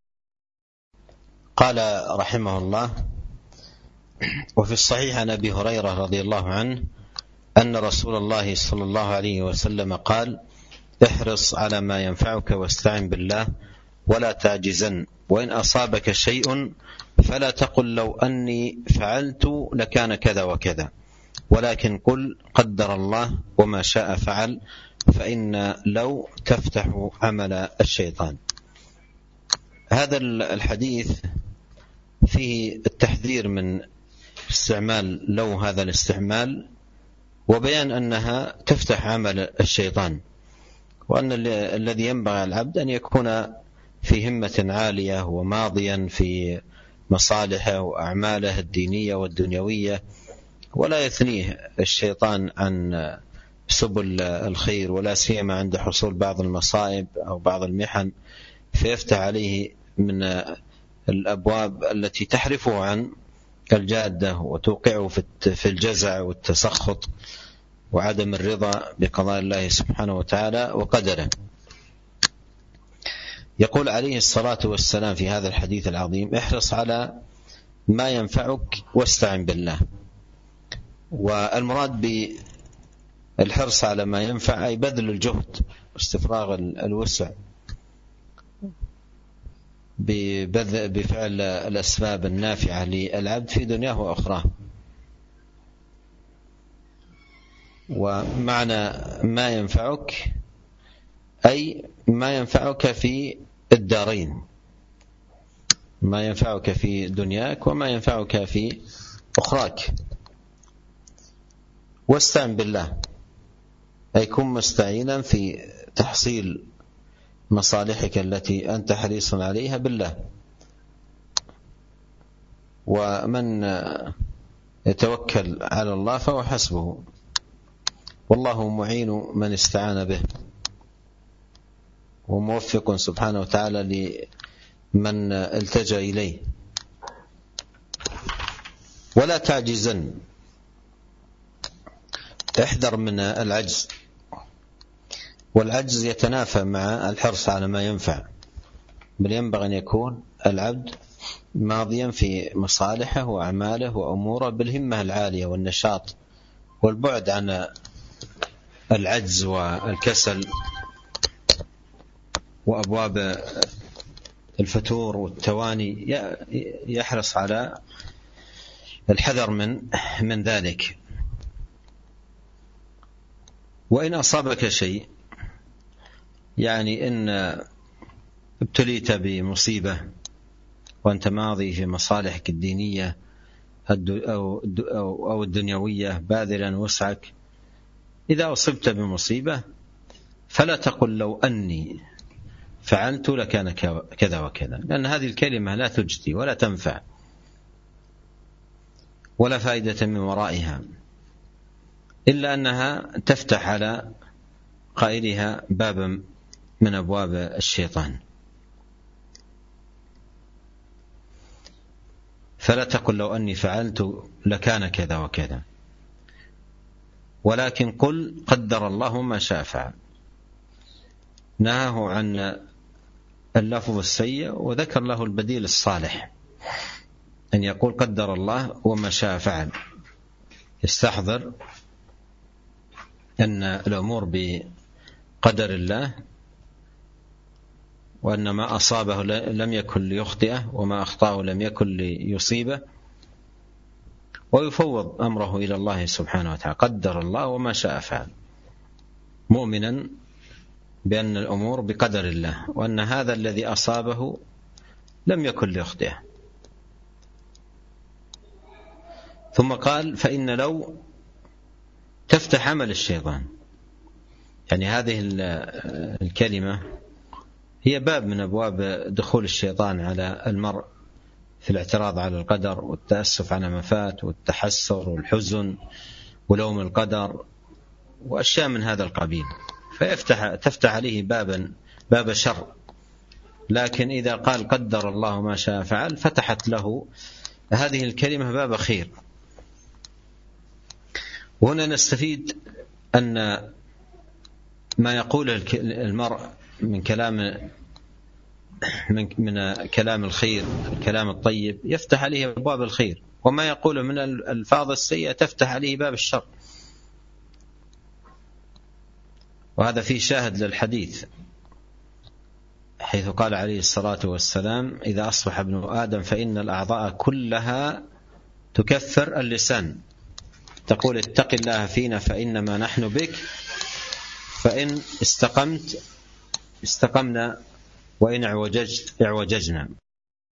Qala rahimahullah, وفي الصحيح عن أبي هريرة رضي الله عنه أن رسول الله صلى الله عليه وسلم قال احرص على ما ينفعك واستعن بالله ولا تعجزن وإن أصابك شيء فلا تقل لو أني فعلت لكان كذا وكذا ولكن قل قدر الله وما شاء فعل فإن لو تفتح عمل الشيطان. هذا الحديث فيه التحذير من استعمال لو هذا الاستعمال، وبيان أنها تفتح عمل الشيطان، وأن الذي ينبغي على العبد أن يكون في همة عالية وماضيا في مصالحه وأعماله الدينية والدنيوية، ولا يثنيه الشيطان عن سبل الخير، ولا سيما عند حصول بعض المصائب أو بعض المحن، فيفتح عليه من الأبواب التي تحرفه عن الجادة وتوقعه في الجزع والتسخط وعدم الرضا بقضاء الله سبحانه وتعالى وقدره. يقول عليه الصلاة والسلام في هذا الحديث العظيم: احرص على ما ينفعك واستعن بالله. والمراد بالحرص على ما ينفع أي بذل الجهد واستفراغ الوسع بفعل الأسباب النافعة للعبد في دنياه وأخراه. ومعنى ما ينفعك أي ما ينفعك في الدارين، ما ينفعك في دنياك وما ينفعك في أخراك. واستعن بالله أي كن مستعينا في تحصيل مصالحك التي أنت حريص عليها بالله. ومن يتوكل على الله فهو حسبه، والله معين من استعان به، وموفق سبحانه وتعالى لمن التجأ إليه. ولا تعجزن، احذر من العجز، والعجز يتنافى مع الحرص على ما ينفع، بل ينبغي أن يكون العبد ماضيا في مصالحه وأعماله وأموره بالهمة العالية والنشاط والبعد عن العجز والكسل وأبواب الفتور والتواني. يحرص على الحذر من من ذلك. وإن أصابك شيء، يعني إن ابتليت بمصيبة وأنت ماضي في مصالحك الدينية أو الدنيوية باذلا وسعك، إذا أصبت بمصيبة فلا تقل لو أني فعلت لكان كذا وكذا، لأن هذه الكلمة لا تجدي ولا تنفع ولا فائدة من ورائها، إلا أنها تفتح على قائلها بابا من أبواب الشيطان. فلا تقل لو أني فعلت لكان كذا وكذا، ولكن قل قدر الله ما شاء فعل. نهاه عن اللفظ السيء وذكر له البديل الصالح، أن يقول قدر الله وما شاء فعل، يستحضر أن الأمور بقدر الله، وأن ما أصابه لم يكن ليخطئه وما أخطأه لم يكن ليصيبه، ويفوض أمره إلى الله سبحانه وتعالى. قدر الله وما شاء فعل، مؤمنا بأن الأمور بقدر الله، وأن هذا الذي أصابه لم يكن ليخطئه. ثم قال: فإن لو تفتح عمل الشيطان. يعني هذه الكلمة هي باب من أبواب دخول الشيطان على المرء في الاعتراض على القدر والتأسف على ما فات والتحسر والحزن ولوم القدر وأشياء من هذا القبيل، فيفتح تفتح عليه بابا باب شر. لكن إذا قال قدر الله ما شاء فعل، فتحت له هذه الكلمة باب خير. وهنا نستفيد أن ما يقوله المرء من كلام من, من كلام الخير، الكلام الطيب، يفتح عليه باب الخير، وما يقوله من الألفاظ السيئة تفتح عليه باب الشر. وهذا فيه شاهد للحديث، حيث قال عليه الصلاة والسلام: إذا أصبح ابن آدم فإن الأعضاء كلها تكفر اللسان، تقول اتق الله فينا فإنما نحن بك، فإن استقمت استقمنا وإن اعوججت اعوججنا.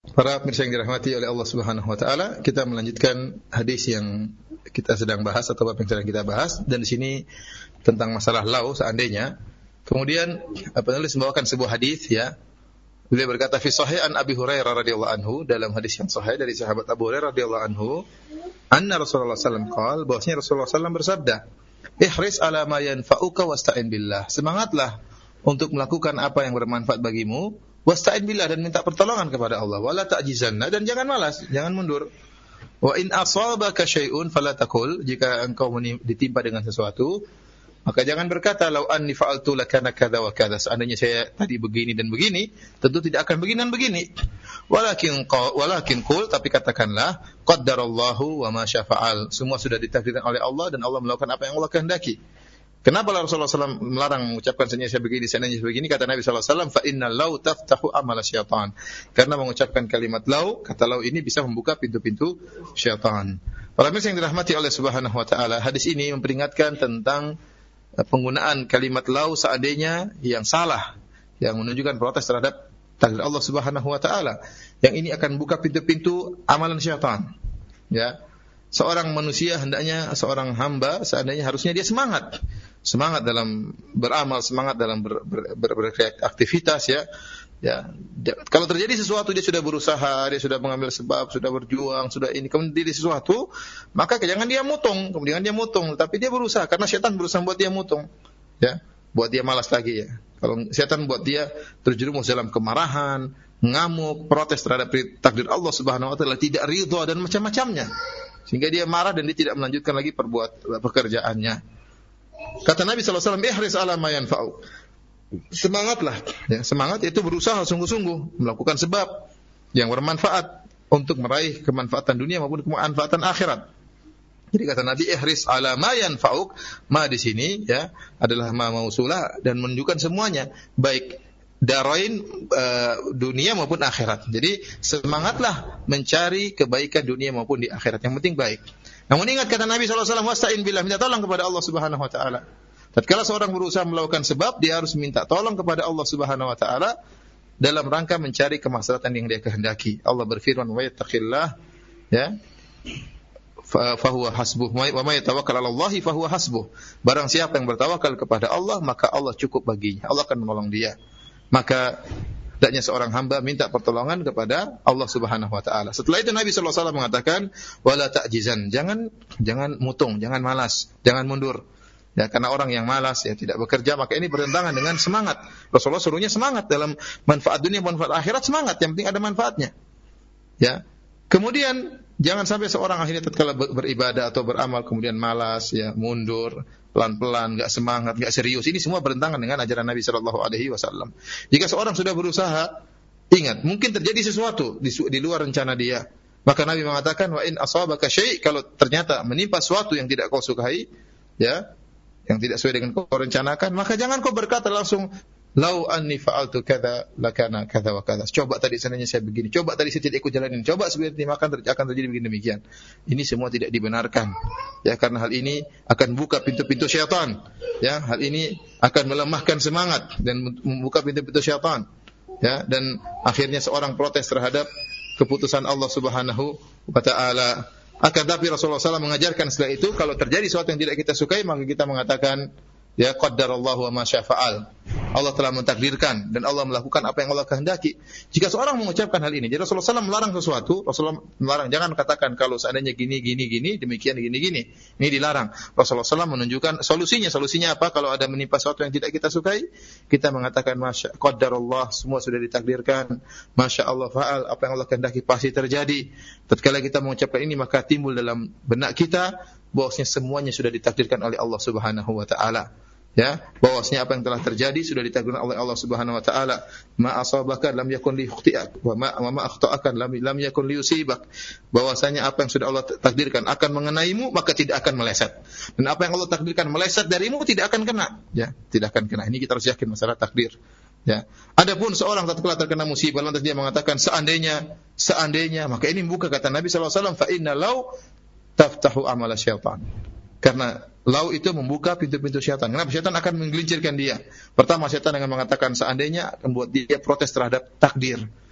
Para pemirsa yang dirahmati oleh Allah Subhanahu wa taala, kita melanjutkan hadis yang kita sedang bahas atau bab yang sedang kita bahas, dan di sini tentang masalah lau seandainya. Kemudian penulis membawakan sebuah hadis, ya. Beliau berkata fi sahih an Abi Hurairah radhiyallahu anhu, dalam hadis yang sahih dari sahabat Abu Hurairah radhiyallahu anhu, anna Rasulullah sallallahu alaihi wasallam qaal, bahwasanya Rasulullah sallallahu alaihi wasallam bersabda, ihris ala ma yanfa'uka wasta'in billah. Semangatlah untuk melakukan apa yang bermanfaat bagimu, wasta'in billah, dan minta pertolongan kepada Allah. Wala ta'jizanna, dan jangan malas, jangan mundur. Wa in asabaka syai'un fala taqul, jika engkau ditimpa dengan sesuatu, maka jangan berkata lau anni fa'altu lakana kadza wa kadza, seandainya saya tadi begini dan begini, tentu tidak akan begini dan begini. Walakin walakin qul, tapi katakanlah qaddarallahu wa ma syafa'al, semua sudah ditakdirkan oleh Allah dan Allah melakukan apa yang Allah kehendaki. Kenapa Rasulullah sallallahu alaihi wasallam melarang mengucapkan seandainya saya begini, seandainya saya begini? Kata Nabi sallallahu alaihi wasallam, fa inna lau taftahu amal syaitan. Karena mengucapkan kalimat lau, kata lau ini bisa membuka pintu-pintu syaitan. Para pemirsa yang dirahmati oleh Subhanahu wa taala, hadis ini memperingatkan tentang penggunaan kalimat lau seandainya yang salah, yang menunjukkan protes terhadap takdir Allah Subhanahu wa taala. Yang ini akan buka pintu-pintu amalan syaitan. Ya. Seorang manusia hendaknya, seorang hamba seandainya harusnya dia semangat. Semangat dalam beramal, semangat dalam ber, ber, ber, beraktivitas, ya. Ya, dia, kalau terjadi sesuatu dia sudah berusaha, dia sudah mengambil sebab, sudah berjuang, sudah ini, kemudian terjadi sesuatu, maka jangan dia mutung, kemudian dia mutung, tapi dia berusaha karena setan berusaha buat dia mutung, ya, buat dia malas lagi, ya. Kalau setan buat dia terjerumus dalam kemarahan, ngamuk, protes terhadap takdir Allah Subhanahu wa taala, tidak ridha dan macam-macamnya, sehingga dia marah dan dia tidak melanjutkan lagi perbuat pekerjaannya. Kata Nabi sallallahu alaihi wasallam, ihris ala ma yanfa'u. Semangatlah, ya, semangat itu berusaha sungguh-sungguh melakukan sebab yang bermanfaat untuk meraih kemanfaatan dunia maupun kemanfaatan akhirat. Jadi kata Nabi, ihris ala ma yanfa'uk, ma di sini, ya, adalah ma mausulah dan menunjukkan semuanya, baik darain, uh, dunia maupun akhirat. Jadi semangatlah mencari kebaikan dunia maupun di akhirat, yang penting baik. Namun ingat kata Nabi sallallahu alaihi wasallam, wasta'in billah, minta tolong kepada Allah Subhanahu wa taala. Tatkala seorang berusaha melakukan sebab, dia harus minta tolong kepada Allah Subhanahu wa taala dalam rangka mencari kemaslahatan yang dia kehendaki. Allah berfirman, wa yattaqillah, ya, fa huwa hasbuh, wa may yatawakkal 'ala Allah fa huwa hasbuh. Barang siapa yang bertawakal kepada Allah, maka Allah cukup baginya. Allah akan menolong dia. Maka hendaknya seorang hamba minta pertolongan kepada Allah Subhanahu wa taala. Setelah itu Nabi sallallahu alaihi wasallam mengatakan, wala ta'jizan, jangan jangan mutung, jangan malas, jangan mundur. Ya, karena orang yang malas, ya, tidak bekerja, maka ini bertentangan dengan semangat. Rasulullah suruhnya semangat dalam manfaat dunia, manfaat akhirat, semangat, yang penting ada manfaatnya. Ya. Kemudian jangan sampai seorang akhirnya tatkala beribadah atau beramal kemudian malas, ya, mundur, pelan-pelan, enggak semangat, enggak serius. Ini semua bertentangan dengan ajaran Nabi sallallahu alaihi wasallam. Jika seorang sudah berusaha, ingat, mungkin terjadi sesuatu di, di luar rencana dia. Maka Nabi mengatakan, wa in asabaka syai', kalau ternyata menimpa sesuatu yang tidak kau sukai, ya, yang tidak sesuai dengan kau rencanakan, maka jangan kau berkata langsung, lau anni fa'altu kadza lakana kadza wa kadza. Coba tadi seandainya saya begini, coba tadi saya tidak ikut jalanin, coba sebenarnya akan akan terjadi begini demikian. Ini semua tidak dibenarkan. Ya, karena hal ini akan buka pintu-pintu syaitan. Ya, hal ini akan melemahkan semangat dan membuka pintu-pintu syaitan. Ya, dan akhirnya seorang protes terhadap keputusan Allah Subhanahu wa taala. Akan tapi Rasulullah sallallahu alaihi wasallam mengajarkan setelah itu, kalau terjadi sesuatu yang tidak kita sukai, maka kita mengatakan, ya, qaddarallahu wa ma syafa'al. Allah telah mentakdirkan dan Allah melakukan apa yang Allah kehendaki. Jika seorang mengucapkan hal ini, jadi Rasulullah sallallahu alaihi wasallam melarang sesuatu, Rasulullah melarang, jangan katakan kalau seandainya gini gini gini, demikian gini gini. Ini dilarang. Rasulullah sallallahu alaihi wasallam menunjukkan solusinya. Solusinya apa? Kalau ada menimpa sesuatu yang tidak kita sukai, kita mengatakan masya qaddarallah, semua sudah ditakdirkan. Masya Allah fa'al, apa yang Allah kehendaki pasti terjadi. Tatkala kita mengucapkan ini, maka timbul dalam benak kita bahwasanya semuanya sudah ditakdirkan oleh Allah Subhanahu wa taala. Ya, bahwasanya apa yang telah terjadi sudah ditakdirkan oleh Allah Subhanahu wa taala. Ma asabaka lam yakun li yukhti'ak wa ma ma akhta'aka lam lam yakun li yusibak. Bahwasanya apa yang sudah Allah takdirkan akan mengenaimu, maka tidak akan meleset. Dan apa yang Allah takdirkan meleset darimu tidak akan kena, ya, tidak akan kena. Ini kita harus yakin masalah takdir. Ya. Adapun seorang tatkala terkena musibah lantas dia mengatakan seandainya, seandainya, maka ini bukan kata Nabi sallallahu alaihi wasallam, fa inna law taftahu amala syaitan. Karena lau itu membuka pintu-pintu syaitan. Kenapa? Syaitan akan menggelincirkan dia. Pertama, syaitan akan mengatakan seandainya, akan membuat dia protes terhadap takdir.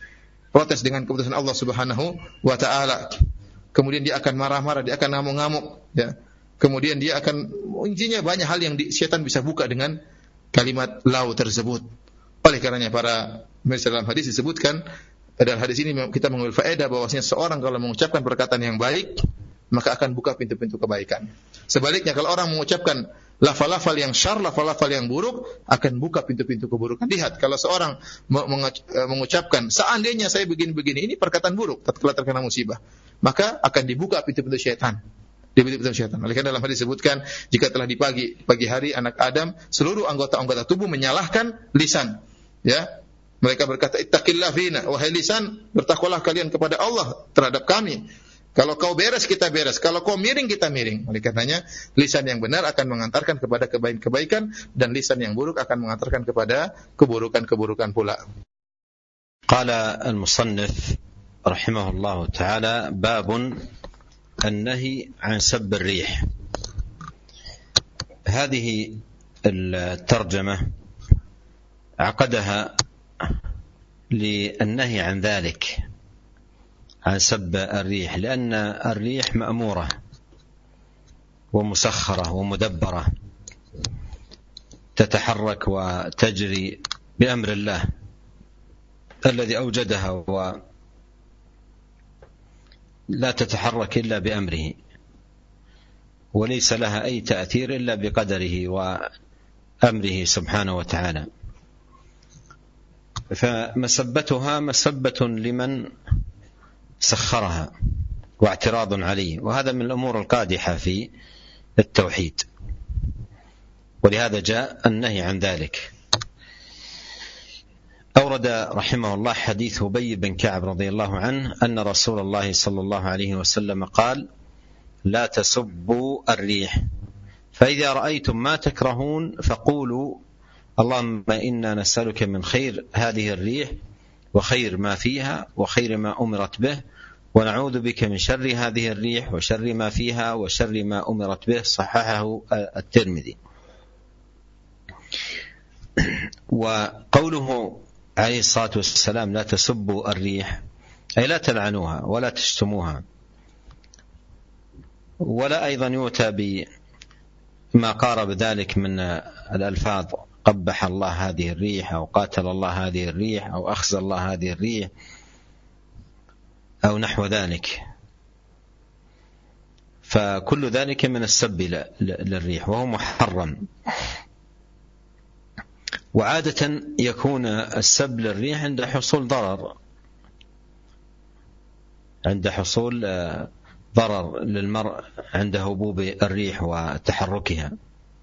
protes dengan keputusan Allah Subhanahu wa taala. Kemudian dia akan marah-marah, dia akan ngamuk-ngamuk, ya. Kemudian dia akan, intinya banyak hal yang di, syaitan bisa buka dengan kalimat lau tersebut. Oleh karenanya para pemirsa, dalam hadis disebutkan, dalam hadis ini kita mengambil faedah bahwasanya seorang kalau mengucapkan perkataan yang baik, maka akan buka pintu-pintu kebaikan. Sebaliknya kalau orang mengucapkan lafal-lafal yang syarr, lafal-lafal yang buruk, akan buka pintu-pintu keburukan. Lihat, kalau seorang mengucapkan seandainya saya begini-begini, ini perkataan buruk tatkala terkena musibah, maka akan dibuka pintu-pintu syaitan. Di pintu-pintu syaitan. Oleh karena dalam hadis disebutkan, jika telah di pagi pagi hari anak Adam, seluruh anggota-anggota tubuh menyalahkan lisan. Ya, mereka berkata, ittaqillah fina, wahai lisan, bertakwalah kalian kepada Allah terhadap kami. Kalau kau beres, kita beres. Kalau kau miring, kita miring. Oleh karenanya, lisan yang benar akan mengantarkan kepada kebaikan-kebaikan, dan lisan yang buruk akan mengantarkan kepada keburukan-keburukan pula. Qala al-musannif rahimahullah ta'ala, babun النهي عن سب الريح. هذه الترجمة عقدها للنهي عن ذلك، عن سب الريح، لأن الريح مأمورة ومسخرة ومدبرة، تتحرك وتجري بأمر الله الذي أوجدها، و لا تتحرك إلا بأمره، وليس لها أي تأثير إلا بقدره وأمره سبحانه وتعالى. فمسبتها مسبة لمن سخرها واعتراض عليه، وهذا من الأمور القادحة في التوحيد، ولهذا جاء النهي عن ذلك. أورد رحمه الله حديث أبي بن كعب رضي الله عنه أن رسول الله صلى الله عليه وسلم قال: لا تسبوا الريح، فإذا رأيتم ما تكرهون فقولوا اللهم إنا نسألك من خير هذه الريح وخير ما فيها وخير ما أمرت به، ونعوذ بك من شر هذه الريح وشر ما فيها وشر ما أمرت به. صححه الترمذي. وقوله عليه الصلاة والسلام لا تسبوا الريح، أي لا تلعنوها ولا تشتموها، ولا أيضا يؤتى بما قارب ذلك من الألفاظ قبح الله هذه الريح، أو قاتل الله هذه الريح، أو أخزى الله هذه الريح، أو نحو ذلك. فكل ذلك من السب للريح، وهو محرم. وعادة يكون السب للريح عند حصول ضرر، عند حصول ضرر للمرء عند هبوب الريح وتحركها.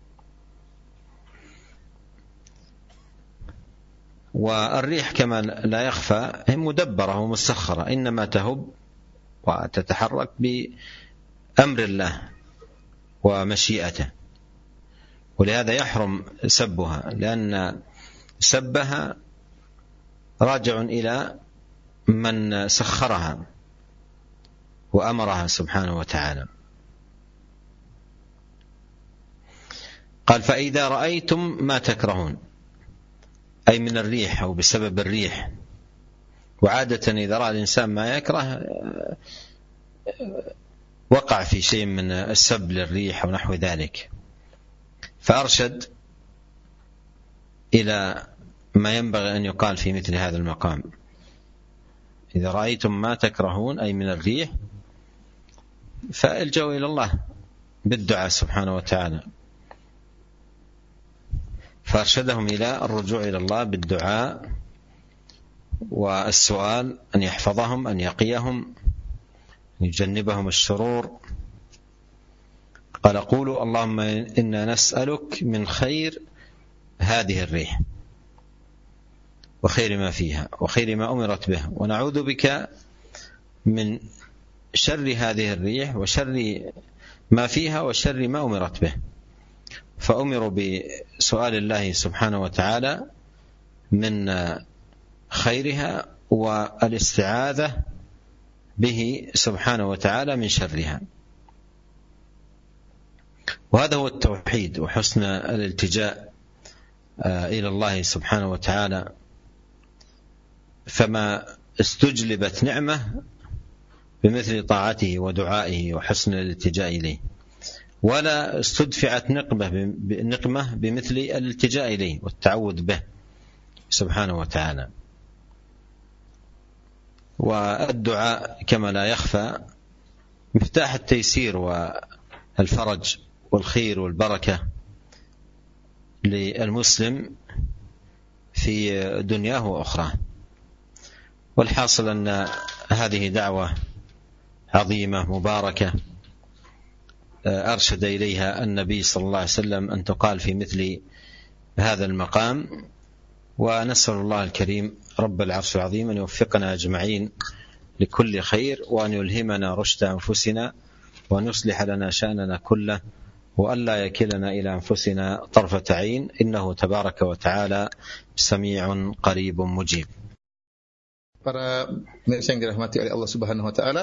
والريح كما لا يخفى هي مدبرة ومسخرة، إنما تهب وتتحرك بأمر الله ومشيئته، ولهذا يحرم سبها، لأن سبها راجع إلى من سخرها وأمرها سبحانه وتعالى. قال: فإذا رأيتم ما تكرهون، أي من الريح أو بسبب الريح. وعادة إذا رأى الإنسان ما يكره وقع في شيء من السب للريح أو نحو ذلك، فأرشد إلى ما ينبغي أن يقال في مثل هذا المقام: إذا رأيتم ما تكرهون أي من الريح فالجوا إلى الله بالدعاء سبحانه وتعالى. فأرشدهم إلى الرجوع إلى الله بالدعاء والسؤال أن يحفظهم، أن يقيهم، أن يجنبهم الشرور. قال: قولوا اللهم إنا نسألك من خير هذه الريح وخير ما فيها وخير ما أمرت به، ونعوذ بك من شر هذه الريح وشر ما فيها وشر ما أمرت به. فأمروا بسؤال الله سبحانه وتعالى من خيرها والاستعاذة به سبحانه وتعالى من شرها. وهذا هو التوحيد وحسن الالتجاء إلى الله سبحانه وتعالى. فما استجلبت نعمة بمثل طاعته ودعائه وحسن الالتجاء إليه، ولا استدفعت نقمة نقمة بمثل الالتجاء إليه والتعوذ به سبحانه وتعالى. والدعاء كما لا يخفى مفتاح التيسير والفرج والخير والبركة للمسلم في دنياه وأخراه. والحاصل أن هذه دعوة عظيمة مباركة أرشد إليها النبي صلى الله عليه وسلم أن تقال في مثل هذا المقام. ونسأل الله الكريم رب العرش العظيم أن يوفقنا أجمعين لكل خير، وأن يلهمنا رشد أنفسنا، وأن يصلح لنا شأننا كله، وأن لا يكلنا إلى أنفسنا طرفة عين، إنه تبارك وتعالى سميع قريب مجيب. Para pemirsa yang dirahmati oleh Allah Subhanahu wa taala,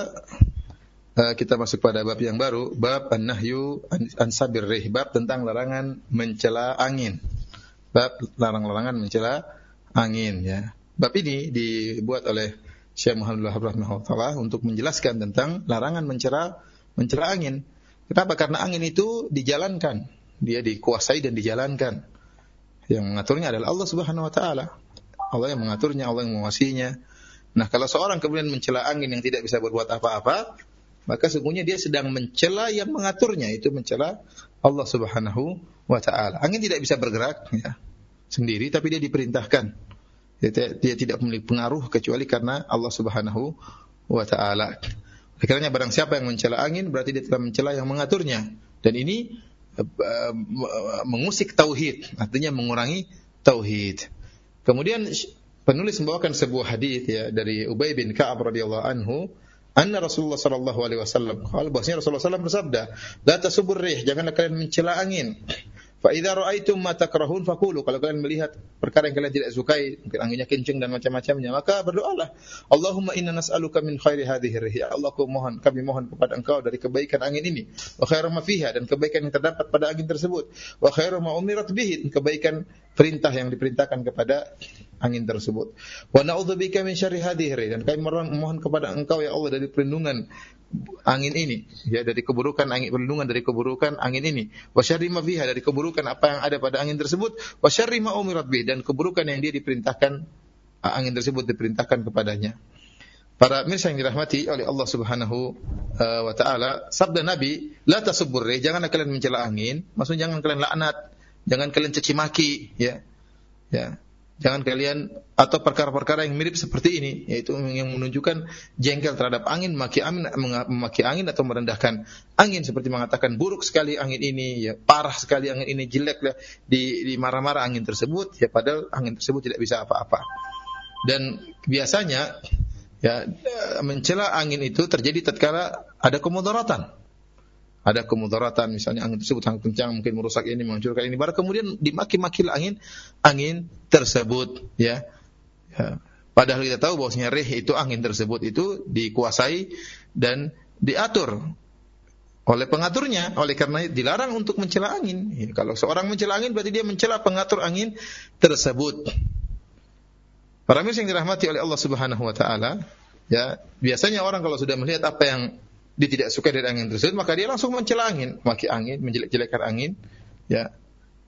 kita masuk pada bab yang baru, bab an-nahyu an sabir rih, bab tentang larangan mencela angin. Bab larang-larangan mencela angin, ya. Bab ini dibuat oleh Syekh Muhammad rahimahullah untuk menjelaskan tentang larangan mencela mencela angin. Kenapa? Karena angin itu dijalankan, dia dikuasai dan dijalankan. Yang mengaturnya adalah Allah Subhanahu wa taala. Allah yang mengaturnya, Allah yang menguasainya. Nah, kalau seorang kemudian mencela angin yang tidak bisa berbuat apa-apa, maka sesungguhnya dia sedang mencela yang mengaturnya, itu mencela Allah Subhanahu wa taala. Angin tidak bisa bergerak, ya, sendiri, tapi dia diperintahkan. Dia, dia tidak memiliki pengaruh kecuali karena Allah Subhanahu wa taala. Karena barang siapa yang mencela angin, berarti dia telah mencela yang mengaturnya. Dan ini uh, mengusik tauhid, artinya mengurangi tauhid. Kemudian penulis membawakan sebuah hadis, ya, dari Ubay bin Ka'ab radhiyallahu anhu, anna Rasulullah sallallahu alaihi wasallam qala, bahwasanya Rasulullah sallallahu alaihi wasallam bersabda, la tasubur rih, janganlah kalian mencela angin. Fa idza ra'aitum ma takrahun faqulu, kalau kalian melihat perkara yang kalian tidak sukai, mungkin anginnya kencang dan macam-macamnya, maka berdoalah, Allahumma inna nas'aluka min khairi hadhihi rih, ya Allah, kami mohon kami mohon kepada Engkau dari kebaikan angin ini, wa khairu ma fiha, dan kebaikan yang terdapat pada angin tersebut, wa khairu ma umirat bihi, kebaikan perintah yang diperintahkan kepada angin tersebut. Wa na'udzubika min syarri hadhihi rih, dan kami mohon kepada Engkau ya Allah dari perlindungan angin ini, ya, dari keburukan angin, perlindungan dari keburukan angin ini. Wa syarri ma fiha, dari keburukan apa yang ada pada angin tersebut. Wa syarri ma umirat bih, dan keburukan yang dia diperintahkan, angin tersebut diperintahkan kepadanya. Para mirsa yang dirahmati oleh Allah Subhanahu uh, wa taala, sabda Nabi, la tasubbur rih, janganlah kalian mencela angin, maksudnya jangan kalian laknat, jangan kalian caci maki, ya. Ya. Jangan kalian, atau perkara-perkara yang mirip seperti ini, yaitu yang menunjukkan jengkel terhadap angin, memaki angin, memaki angin atau merendahkan angin, seperti mengatakan buruk sekali angin ini, ya, parah sekali angin ini, jelek lah, di, di marah-marah angin tersebut, ya, padahal angin tersebut tidak bisa apa-apa. Dan biasanya, ya, mencela angin itu terjadi tatkala ada kemudaratan. Ada kemudaratan, misalnya angin tersebut sangat kencang, mungkin merusak ini, menghancurkan ini, baru kemudian dimaki-maki angin angin tersebut, ya. Ya. Padahal kita tahu bahwasanya rih itu, angin tersebut itu dikuasai dan diatur oleh pengaturnya. Oleh karena dilarang untuk mencela angin. Ya, kalau seorang mencela angin berarti dia mencela pengatur angin tersebut. Para mirsa yang dirahmati oleh Allah Subhanahu wa taala, ya, biasanya orang kalau sudah melihat apa yang dia tidak suka dari angin tersebut, maka dia langsung mencela angin, maki angin, menjelek-jelekkan angin, ya.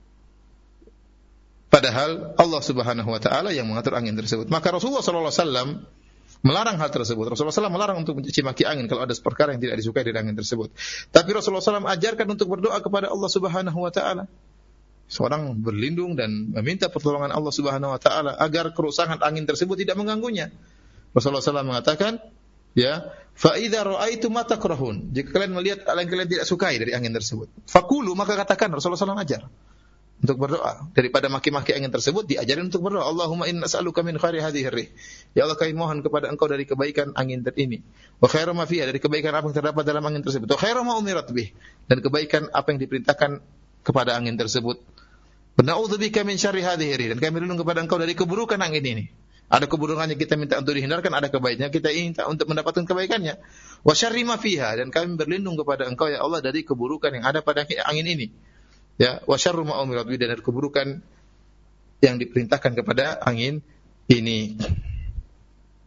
Padahal Allah Subhanahu wa taala yang mengatur angin tersebut. Maka Rasulullah sallallahu alaihi wasallam melarang hal tersebut. Rasulullah sallallahu alaihi wasallam melarang untuk mencaci maki angin kalau ada perkara yang tidak disukai dari angin tersebut. Tapi Rasulullah sallallahu alaihi wasallam ajarkan untuk berdoa kepada Allah Subhanahu wa taala. Seorang berlindung dan meminta pertolongan Allah Subhanahu wa taala agar kerusakan angin tersebut tidak mengganggunya. Rasulullah sallallahu alaihi wasallam mengatakan, ya, fa idza ra'aitum ma takrahun, jika kalian melihat hal yang kalian tidak sukai dari angin tersebut, faqulu, maka katakan. Rasulullah sallallahu alaihi wasallam ajar untuk berdoa. Daripada maki-maki angin tersebut, diajarin untuk berdoa, Allahumma inna nas'aluka min khairi hadhihi rih, ya Allah, kami mohon kepada Engkau dari kebaikan angin ini, wa khairu ma fiha, dari kebaikan apa yang terdapat dalam angin tersebut, wa khairu ma umirat bih, dan kebaikan apa yang diperintahkan kepada angin tersebut. Wa na'udzubika min syarri hadhihi rih, dan kami berlindung kepada Engkau dari keburukan angin ini. Ada keburukannya kita minta untuk dihindarkan, ada kebaikannya kita minta untuk mendapatkan kebaikannya. Wa syarri ma fiha, dan kami berlindung kepada Engkau ya Allah dari keburukan yang ada pada angin ini. Ya, wa syarru ma umirat bihi, dan dari keburukan yang diperintahkan kepada angin ini.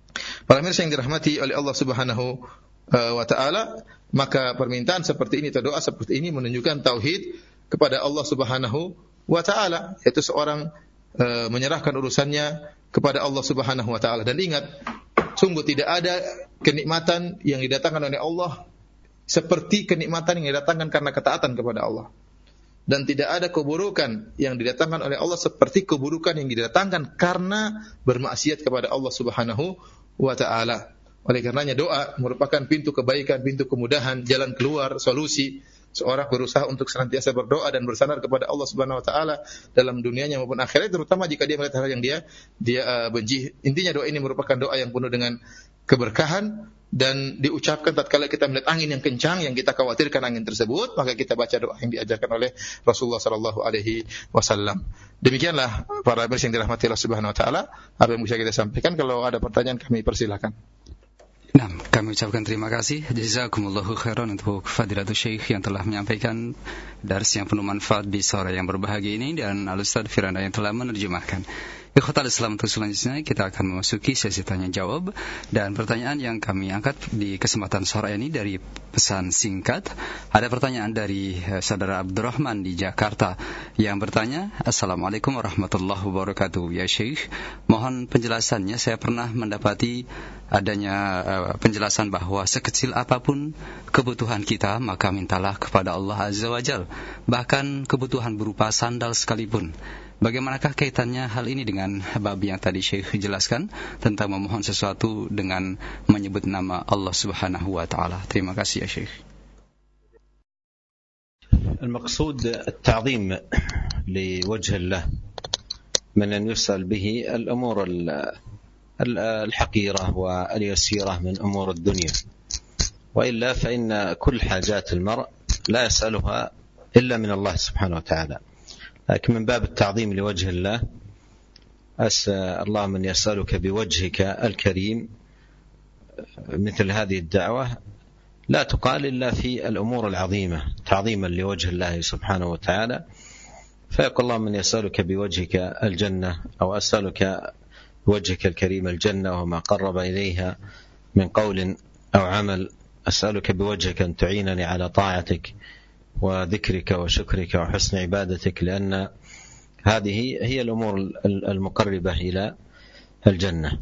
Para mirsa yang dirahmati oleh Allah Subhanahu uh, wa taala, maka permintaan seperti ini atau doa seperti ini menunjukkan tauhid kepada Allah Subhanahu wa taala, yaitu seorang uh, menyerahkan urusannya kepada Allah Subhanahu wa taala. Dan ingat, sungguh tidak ada kenikmatan yang didatangkan oleh Allah seperti kenikmatan yang didatangkan karena ketaatan kepada Allah. Dan tidak ada keburukan yang didatangkan oleh Allah seperti keburukan yang didatangkan karena bermaksiat kepada Allah Subhanahu wa taala. Oleh karenanya doa merupakan pintu kebaikan, pintu kemudahan, jalan keluar, solusi. Seorang berusaha untuk senantiasa berdoa dan bersandar kepada Allah Subhanahu wa taala dalam dunianya maupun akhirat, terutama jika dia melihat hal yang dia dia uh, benci. Intinya doa ini merupakan doa yang penuh dengan keberkahan dan diucapkan tatkala kita melihat angin yang kencang yang kita khawatirkan angin tersebut, maka kita baca doa yang diajarkan oleh Rasulullah sallallahu alaihi wasallam. Demikianlah para pemirsa yang dirahmati Allah Subhanahu wa taala, apa yang bisa kita sampaikan. Kalau ada pertanyaan kami persilakan. Nah, kami ucapkan terima kasih jazakumullahu khairan untuk Fadilatul Syekh yang telah menyampaikan dars yang penuh manfaat di sore yang berbahagia ini, dan Al-Ustaz Firanda yang telah menerjemahkan. Ikhwatal Islam, untuk selanjutnya kita akan memasuki sesi tanya jawab, dan pertanyaan yang kami angkat di kesempatan sore ini dari pesan singkat. Ada pertanyaan dari uh, saudara Abdurrahman di Jakarta yang bertanya, Assalamualaikum warahmatullahi wabarakatuh. Ya Syekh, mohon penjelasannya. Saya pernah mendapati adanya uh, penjelasan bahwa sekecil apapun kebutuhan kita, maka mintalah kepada Allah Azza wa Jalla, bahkan kebutuhan berupa sandal sekalipun. Bagaimanakah kaitannya hal ini dengan bab yang tadi Syekh jelaskan tentang memohon sesuatu dengan menyebut nama Allah Subhanahu wa taala? Terima kasih ya Syekh. المقصود التعظيم لوجه الله من أن يسأل به الأمور الحقيرة واليسيرة من أمور الدنيا، وإلا فإن كل حاجات المرء لا يسألها إلا من الله سبحانه وتعالى. لكن من باب التعظيم لوجه الله، أسأل الله من يسألك بوجهك الكريم، مثل هذه الدعوة لا تقال إلا في الأمور العظيمة تعظيما لوجه الله سبحانه وتعالى. فيقول الله من يسألك بوجهك الجنة، أو أسألك بوجهك الكريم الجنة وما قرب إليها من قول أو عمل. أسألك بوجهك أن تعينني على طاعتك وذكرك وشكرك وحسن عبادتك، لأن هذه هي الأمور المقربة إلى الجنة.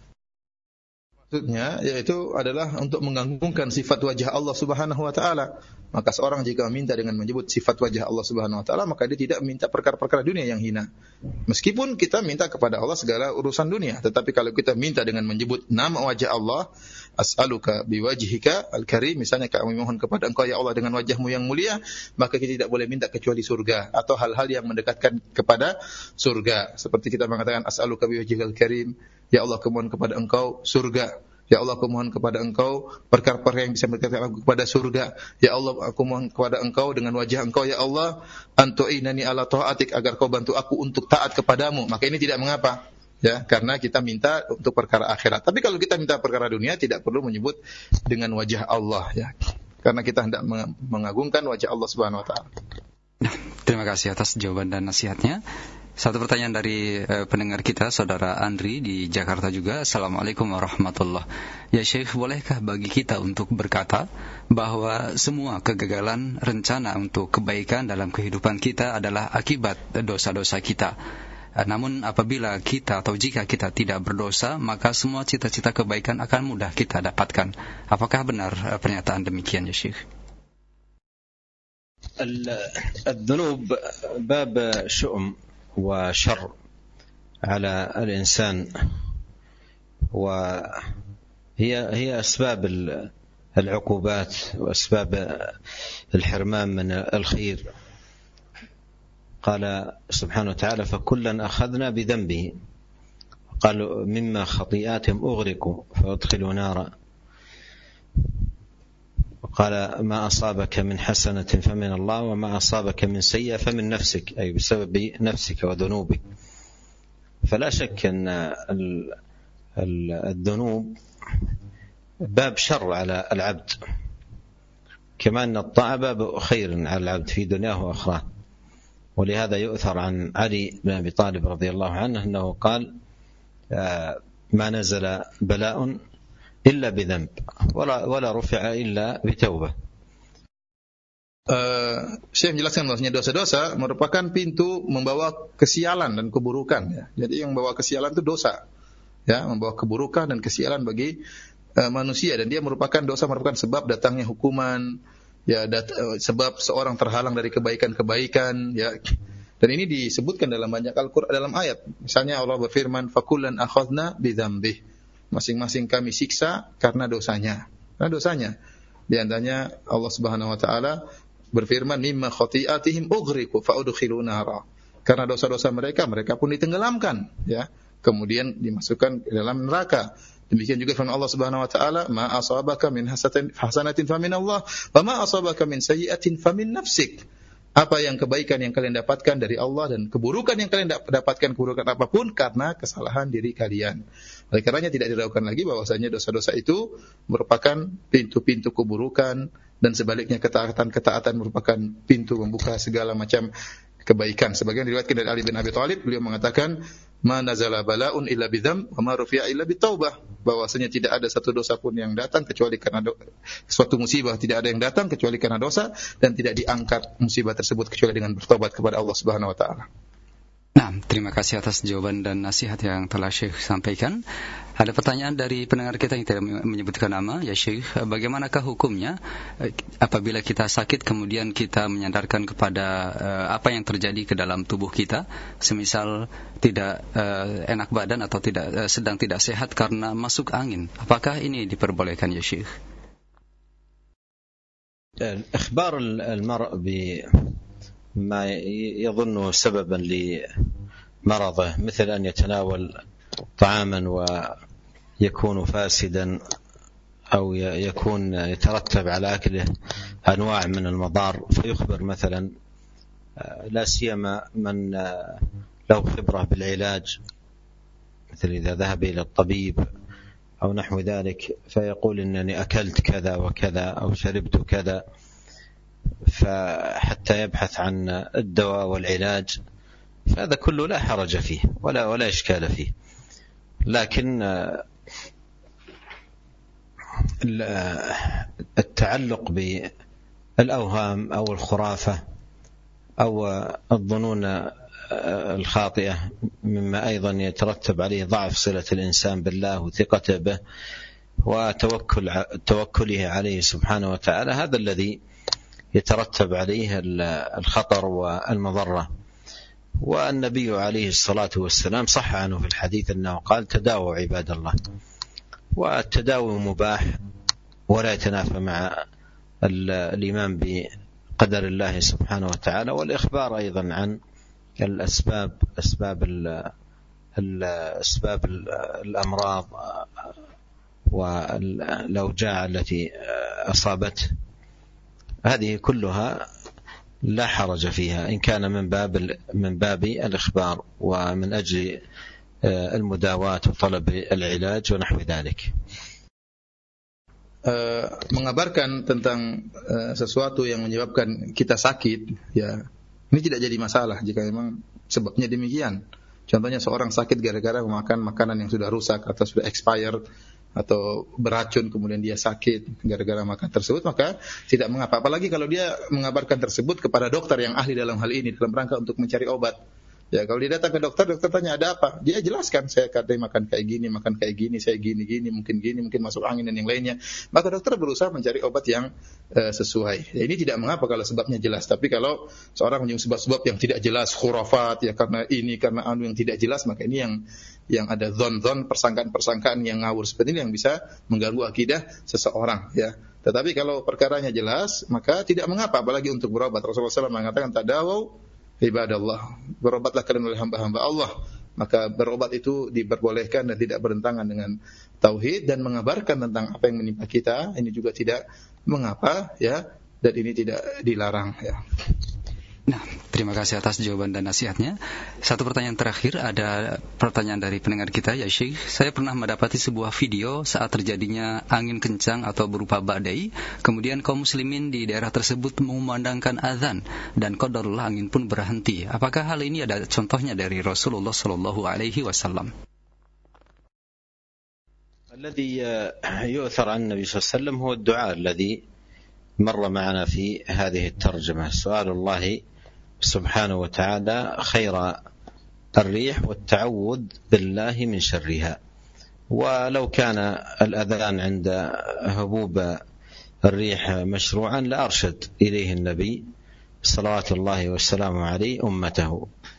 Maksudnya yaitu adalah untuk menggantungkan sifat wajah Allah Subhanahu wa taala. Maka seorang jika meminta dengan menyebut sifat wajah Allah Subhanahu wa taala, maka dia tidak minta perkara-perkara dunia yang hina. Meskipun kita minta kepada Allah segala urusan dunia, tetapi kalau kita minta dengan menyebut nama wajah Allah, as'aluka biwajhika al-karim, misalnya kami mohon kepada Engkau ya Allah dengan wajahmu yang mulia, maka kita tidak boleh minta kecuali surga atau hal-hal yang mendekatkan kepada surga. Seperti kita mengatakan as'aluka biwajhika al-karim, ya Allah aku mohon kepada Engkau surga. Ya Allah aku mohon kepada Engkau perkara-perkara yang bisa mendekatkan aku kepada surga. Ya Allah aku mohon kepada Engkau dengan wajah Engkau ya Allah, antu'inani ala ta'atik, agar Kau bantu aku untuk taat kepadamu. Maka ini tidak mengapa, ya, karena kita minta untuk perkara akhirat. Tapi kalau kita minta perkara dunia, tidak perlu menyebut dengan wajah Allah, ya, karena kita hendak mengagungkan wajah Allah Subhanahu wa taala. Nah, terima kasih atas jawaban dan nasihatnya. Satu pertanyaan dari uh, pendengar kita, saudara Andri di Jakarta juga. Assalamualaikum warahmatullahi wabarakatuh. Ya Syekh, bolehkah bagi kita untuk berkata bahwa semua kegagalan rencana untuk kebaikan dalam kehidupan kita adalah akibat dosa-dosa kita? Uh, namun apabila kita atau jika kita tidak berdosa, maka semua cita-cita kebaikan akan mudah kita dapatkan. Apakah benar uh, pernyataan demikian ya Syekh? الذنوب باب شؤم وشر على الإنسان، وهي هي أسباب العقوبات وأسباب الحرمان من الخير. قال سبحانه وتعالى فكلا أخذنا بذنبه، قالوا مما خطيئاتهم أغرقوا فأدخلوا نارا، قال ما أصابك من حسنة فمن الله وما أصابك من سيئة فمن نفسك، أي بسبب نفسك وذنوبك. فلا شك أن الذنوب باب شر على العبد، كما أن الطاعة باب خير على العبد في دنياه وأخراه. ولهذا يؤثر عن علي بن أبي طالب رضي الله عنه أنه قال ما نزل بلاء إلا بذنب ولا ولا رفع إلا بتوبة. Uh, Syekh menjelaskan bahwasanya dosa-dosa merupakan pintu membawa kesialan dan keburukan, ya. Jadi yang membawa kesialan itu dosa, ya, membawa keburukan dan kesialan bagi uh, manusia, dan dia merupakan dosa merupakan sebab datangnya hukuman, ya, dat, uh, sebab seorang terhalang dari kebaikan-kebaikan, ya. Dan ini disebutkan dalam banyak Al-Qur'an, dalam ayat. Misalnya Allah berfirman, "Fakullan akhadna bidzambih." Masing-masing kami siksa karena dosanya. Karena dosanya. Di antaranya Allah Subhanahu wa taala berfirman, mimma khati'atihim ughriqu fa'udkhilu nara. Karena dosa-dosa mereka, mereka pun ditenggelamkan, ya. Kemudian dimasukkan ke dalam neraka. Demikian juga firman Allah Subhanahu wa taala, ma asabaka min hasanatin famin Allah, wa ma asabaka min sayyi'atin famin nafsik. Apa yang kebaikan yang kalian dapatkan dari Allah, dan keburukan yang kalian dapatkan, keburukan apapun, karena kesalahan diri kalian. Oleh karenanya tidak diragukan lagi bahwasanya dosa-dosa itu merupakan pintu-pintu keburukan, dan sebaliknya ketaatan-ketaatan merupakan pintu membuka segala macam kebaikan. Sebagian diriwayatkan dari Ali bin Abi Thalib, beliau mengatakan, ma nazala bala'un illa bidzam wa ma rufi'a illa bitaubah. Bahwasanya tidak ada satu dosa pun yang datang kecuali karena do- suatu musibah tidak ada yang datang kecuali karena dosa, dan tidak diangkat musibah tersebut kecuali dengan bertobat kepada Allah Subhanahu wa taala. Nah, terima kasih atas jawaban dan nasihat yang telah Syekh sampaikan. Ada pertanyaan dari pendengar kita yang tidak menyebutkan nama, ya Syekh, bagaimanakah hukumnya apabila kita sakit kemudian kita menyandarkan kepada uh, apa yang terjadi ke dalam tubuh kita, semisal tidak uh, enak badan atau tidak uh, sedang tidak sehat karena masuk angin, apakah ini diperbolehkan, ya Syekh? إخبار المرء بما يظن سببا لمرضه، مثل أن يتناول طعاما ويكون فاسدا أو يكون يترتب على أكله أنواع من المضار، فيخبر مثلا لا سيما من له خبرة بالعلاج، مثل إذا ذهب إلى الطبيب أو نحو ذلك فيقول إنني أكلت كذا وكذا أو شربت كذا، فحتى يبحث عن الدواء والعلاج، فهذا كله لا حرج فيه ولا ولا إشكال فيه. لكن التعلق بالأوهام أو الخرافة أو الظنون الخاطئة مما أيضا يترتب عليه ضعف صلة الإنسان بالله وثقته به وتوكل توكله عليه سبحانه وتعالى، هذا الذي يترتب عليه الخطر والمضرة. والنبي عليه الصلاة والسلام صح عنه في الحديث أنه قال تداووا عباد الله، والتداوي مباح ولا يتنافى مع الإيمان بقدر الله سبحانه وتعالى، والإخبار أيضا عن الأسباب أسباب الأسباب الأمراض والأوجاع التي أصابته، هذه كلها لا حرج فيها إن كان من باب من باب الإخبار ومن أجل المداواة وطلب العلاج ونحو ذلك. Uh, mengabarkan tentang uh, sesuatu yang menyebabkan kita sakit, ya, ini tidak jadi masalah jika memang sebabnya demikian. Contohnya seorang sakit gara-gara memakan makanan yang sudah rusak atau sudah expired atau beracun, kemudian dia sakit gara-gara makan tersebut, maka tidak mengapa. Apalagi kalau dia mengabarkan tersebut kepada dokter yang ahli dalam hal ini dalam rangka untuk mencari obat. Ya, kalau dia datang ke dokter, dokter tanya ada apa, dia jelaskan, saya katanya makan kayak gini, makan kayak gini, saya gini-gini, mungkin gini, mungkin masuk angin dan yang lainnya. Maka dokter berusaha mencari obat yang uh, sesuai. Ya, ini tidak mengapa kalau sebabnya jelas. Tapi kalau seorang menyebut sebab-sebab yang tidak jelas, khurafat, ya karena ini, karena anu yang tidak jelas, maka ini yang yang ada zon-zon, persangkaan-persangkaan yang ngawur seperti ini yang bisa mengganggu akidah seseorang. Ya. Tetapi kalau perkaranya jelas, maka tidak mengapa, apalagi untuk berobat. Rasulullah shallallahu alaihi wasallam mengatakan tadawau ibadallah, berobatlah kalian oleh hamba-hamba Allah. Maka berobat itu diperbolehkan dan tidak bertentangan dengan tauhid, dan mengabarkan tentang apa yang menimpa kita ini juga tidak mengapa, ya, dan ini tidak dilarang, ya. Nah, terima kasih atas jawaban dan nasihatnya. Satu pertanyaan terakhir, ada pertanyaan dari pendengar kita, ya Syekh. Saya pernah mendapati sebuah video saat terjadinya angin kencang atau berupa badai, kemudian kaum muslimin di daerah tersebut mengumandangkan azan, dan qadarullah angin pun berhenti. Apakah hal ini ada contohnya dari Rasulullah sallallahu alaihi wasallam? الذي يؤثر عن النبي صلى الله عليه وسلم هو الدعاء الذي مر معنا في هذه الترجمة، سؤال الله سبحانه وتعالى خير الريح والتعوذ بالله من شرها. ولو كان الأذان عند هبوب الريح مشروعا لأرشد إليه النبي صلوات الله والسلام عليه أمته.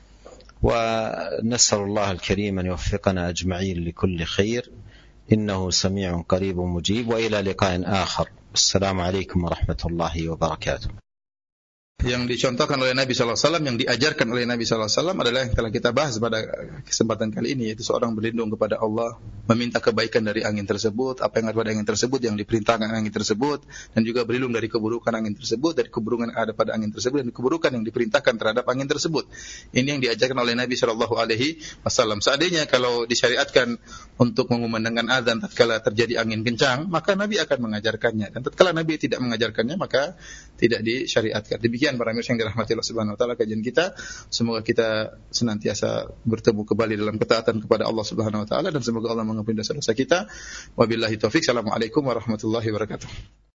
ونسأل الله الكريم أن يوفقنا أجمعين لكل خير، إنه سميع قريب مجيب، وإلى لقاء آخر. السلام عليكم ورحمة الله وبركاته. Yang dicontohkan oleh Nabi sallallahu alaihi wasallam, yang diajarkan oleh Nabi sallallahu alaihi wasallam adalah yang telah kita bahas pada kesempatan kali ini, yaitu seorang berlindung kepada Allah, meminta kebaikan dari angin tersebut, apa yang ada pada angin tersebut, yang diperintahkan angin tersebut, dan juga berlindung dari keburukan angin tersebut, dari keburukan yang ada pada angin tersebut, dan keburukan yang diperintahkan terhadap angin tersebut. Ini yang diajarkan oleh Nabi sallallahu alaihi wasallam. Seandainya kalau disyariatkan untuk mengumandangkan azan tatkala terjadi angin kencang, maka Nabi akan mengajarkannya, dan tatkala Nabi tidak mengajarkannya, maka tidak disyariatkan. Demikian para mirsa yang dirahmati Allah Subhanahu wa taala kajian kita. Semoga kita senantiasa bertemu kembali dalam ketaatan kepada Allah Subhanahu wa taala, dan semoga Allah mengampuni dosa-dosa kita. Wabillahi taufik. Assalamualaikum warahmatullahi wabarakatuh.